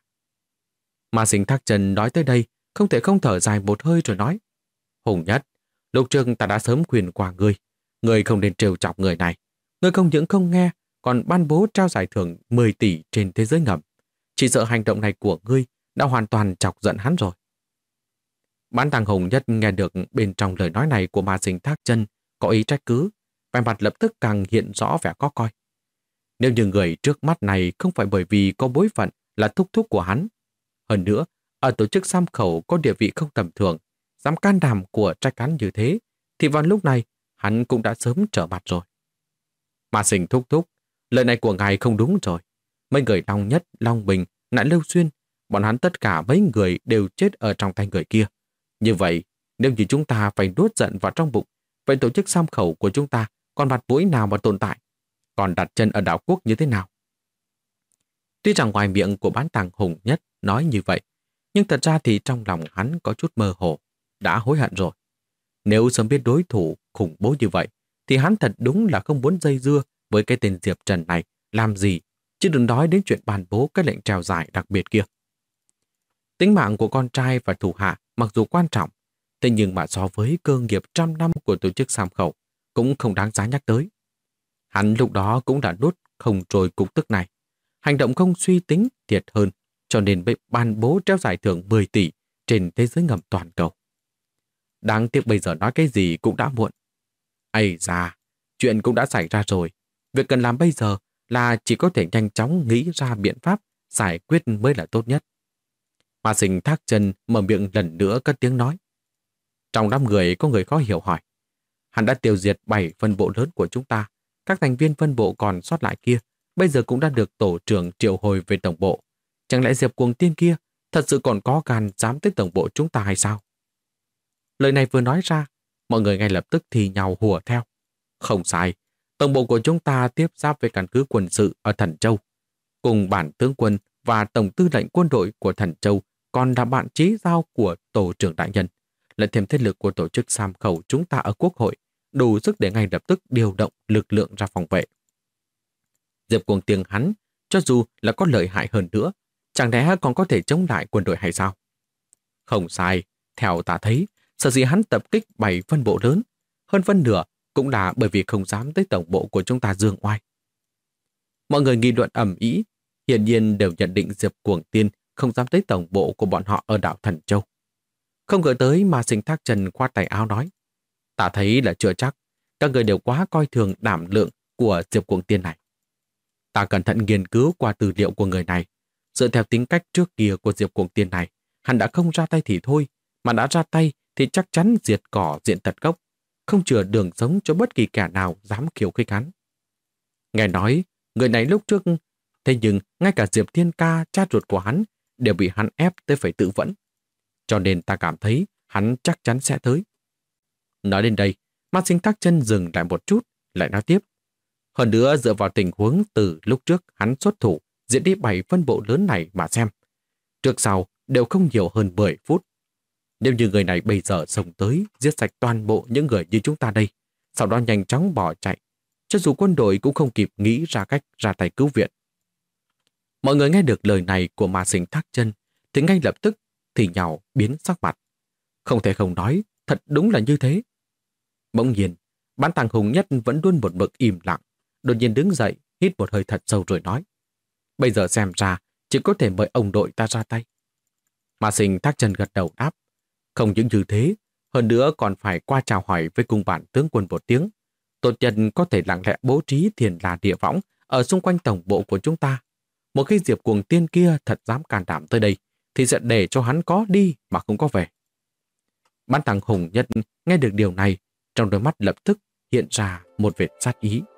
[SPEAKER 1] Mà Sinh Thác Chân nói tới đây, không thể không thở dài một hơi rồi nói, Hùng Nhất, lúc trước ta đã sớm khuyên qua ngươi. Ngươi không nên trêu chọc người này. Ngươi không những không nghe, còn ban bố trao giải thưởng 10 tỷ trên thế giới ngầm. Chỉ sợ hành động này của ngươi đã hoàn toàn chọc giận hắn rồi. Bán thằng Hùng Nhất nghe được bên trong lời nói này của Ma Sinh Thác Chân có ý trách cứ, vẻ mặt lập tức càng hiện rõ vẻ khó coi. Nếu như người trước mắt này không phải bởi vì có bối phận là thúc thúc của hắn. Hơn nữa, ở tổ chức Sam Khẩu có địa vị không tầm thường, dám can đảm của trách hắn như thế, thì vào lúc này hắn cũng đã sớm trở mặt rồi. Ma Sinh thúc thúc, lời này của ngài không đúng rồi. Mấy người Long Nhất, Long Bình, Nạn Lưu Xuyên, bọn hắn tất cả mấy người đều chết ở trong tay người kia. Như vậy, nếu như chúng ta phải nuốt giận vào trong bụng, vậy tổ chức Sam Khẩu của chúng ta còn mặt mũi nào mà tồn tại? Còn đặt chân ở đảo quốc như thế nào? Tuy rằng ngoài miệng của Bán thằng Hùng Nhất nói như vậy, nhưng thật ra thì trong lòng hắn có chút mơ hồ, đã hối hận rồi. Nếu sớm biết đối thủ khủng bố như vậy, thì hắn thật đúng là không muốn dây dưa với cái tên Diệp Trần này làm gì, chứ đừng nói đến chuyện ban bố cái lệnh treo giải đặc biệt kia. Tính mạng của con trai và thủ hạ mặc dù quan trọng, thế nhưng mà so với cơ nghiệp trăm năm của tổ chức Sam Khẩu cũng không đáng giá nhắc tới. Hắn lúc đó cũng đã nuốt không trôi cục tức này. Hành động không suy tính thiệt hơn, cho nên bị ban bố treo giải thưởng 10 tỷ trên thế giới ngầm toàn cầu. Đáng tiếc bây giờ nói cái gì cũng đã muộn. Ây da, chuyện cũng đã xảy ra rồi. Việc cần làm bây giờ là chỉ có thể nhanh chóng nghĩ ra biện pháp giải quyết mới là tốt nhất. Ma Sinh Thác Chân mở miệng lần nữa cất tiếng nói. Trong đám người có người khó hiểu hỏi. Hắn đã tiêu diệt 7 phân bộ lớn của chúng ta. Các thành viên phân bộ còn sót lại kia bây giờ cũng đã được tổ trưởng triệu hồi về tổng bộ. Chẳng lẽ Diệp Cuồng Tiên kia thật sự còn có gan dám tới tổng bộ chúng ta hay sao? Lời này vừa nói ra, mọi người ngay lập tức thì nhào hùa theo. Không sai, tổng bộ của chúng ta tiếp giáp với căn cứ quân sự ở Thần Châu. Cùng bản tướng quân và tổng tư lệnh quân đội của Thần Châu còn là bạn chí giao của tổ trưởng đại nhân. Lại thêm thế lực của tổ chức Sam Khẩu chúng ta ở quốc hội, đủ sức để ngay lập tức điều động lực lượng ra phòng vệ. Diệp Cuồng Tiên hắn, cho dù là có lợi hại hơn nữa, chẳng lẽ còn có thể chống lại quân đội hay sao? Không sai, theo ta thấy, sở dĩ hắn tập kích 7 phân bộ lớn, hơn phân nửa cũng là bởi vì không dám tới tổng bộ của chúng ta dương oai. Mọi người nghị luận ầm ĩ, hiển nhiên đều nhận định Diệp Cuồng Tiên không dám tới tổng bộ của bọn họ ở đảo Thần Châu. Không ngờ tới mà Sinh Thác Trần khoát tay áo nói, ta thấy là chưa chắc, các người đều quá coi thường đảm lượng của Diệp Cuồng Tiên này. Ta cẩn thận nghiên cứu qua tư liệu của người này, dựa theo tính cách trước kia của Diệp Cuồng Tiên này, hắn đã không ra tay thì thôi, mà đã ra tay thì chắc chắn diệt cỏ diện tận gốc, không chừa đường sống cho bất kỳ kẻ nào dám khiêu khích hắn. Nghe nói, người này lúc trước Thế nhưng ngay cả Diệp Thiên Ca, cha ruột của hắn, đều bị hắn ép tới phải tự vẫn. Cho nên ta cảm thấy hắn chắc chắn sẽ tới. Nói đến đây, Mạc Sinh Thác Chân dừng lại một chút, lại nói tiếp. Hơn nữa dựa vào tình huống từ lúc trước hắn xuất thủ, diễn đi 7 phân bộ lớn này mà xem. Trước sau đều không nhiều hơn 10 phút. Nếu như người này bây giờ xông tới, giết sạch toàn bộ những người như chúng ta đây, sau đó nhanh chóng bỏ chạy, cho dù quân đội cũng không kịp nghĩ ra cách ra tay cứu viện. Mọi người nghe được lời này của Mạc Sinh Thác Chân thì ngay lập tức thì nhào biến sắc mặt. Không thể không nói, thật đúng là như thế. Bỗng nhiên, Bán Tàng Hùng Nhất vẫn luôn một mực im lặng, đột nhiên đứng dậy, hít một hơi thật sâu rồi nói. Bây giờ xem ra, chỉ có thể mời ông đội ta ra tay. Mạc Sinh Thác Chân gật đầu đáp. Không những như thế, hơn nữa còn phải qua chào hỏi với cung bản tướng quân một tiếng. Tốt nhất có thể lặng lẽ bố trí Thiền La Địa Võng ở xung quanh tổng bộ của chúng ta. Một khi Diệp Cuồng Tiên kia thật dám can đảm tới đây, thì sẽ để cho hắn có đi mà không có về. Bán Tàng Hùng Nhất nghe được điều này, trong đôi mắt lập tức hiện ra một vệt sát ý.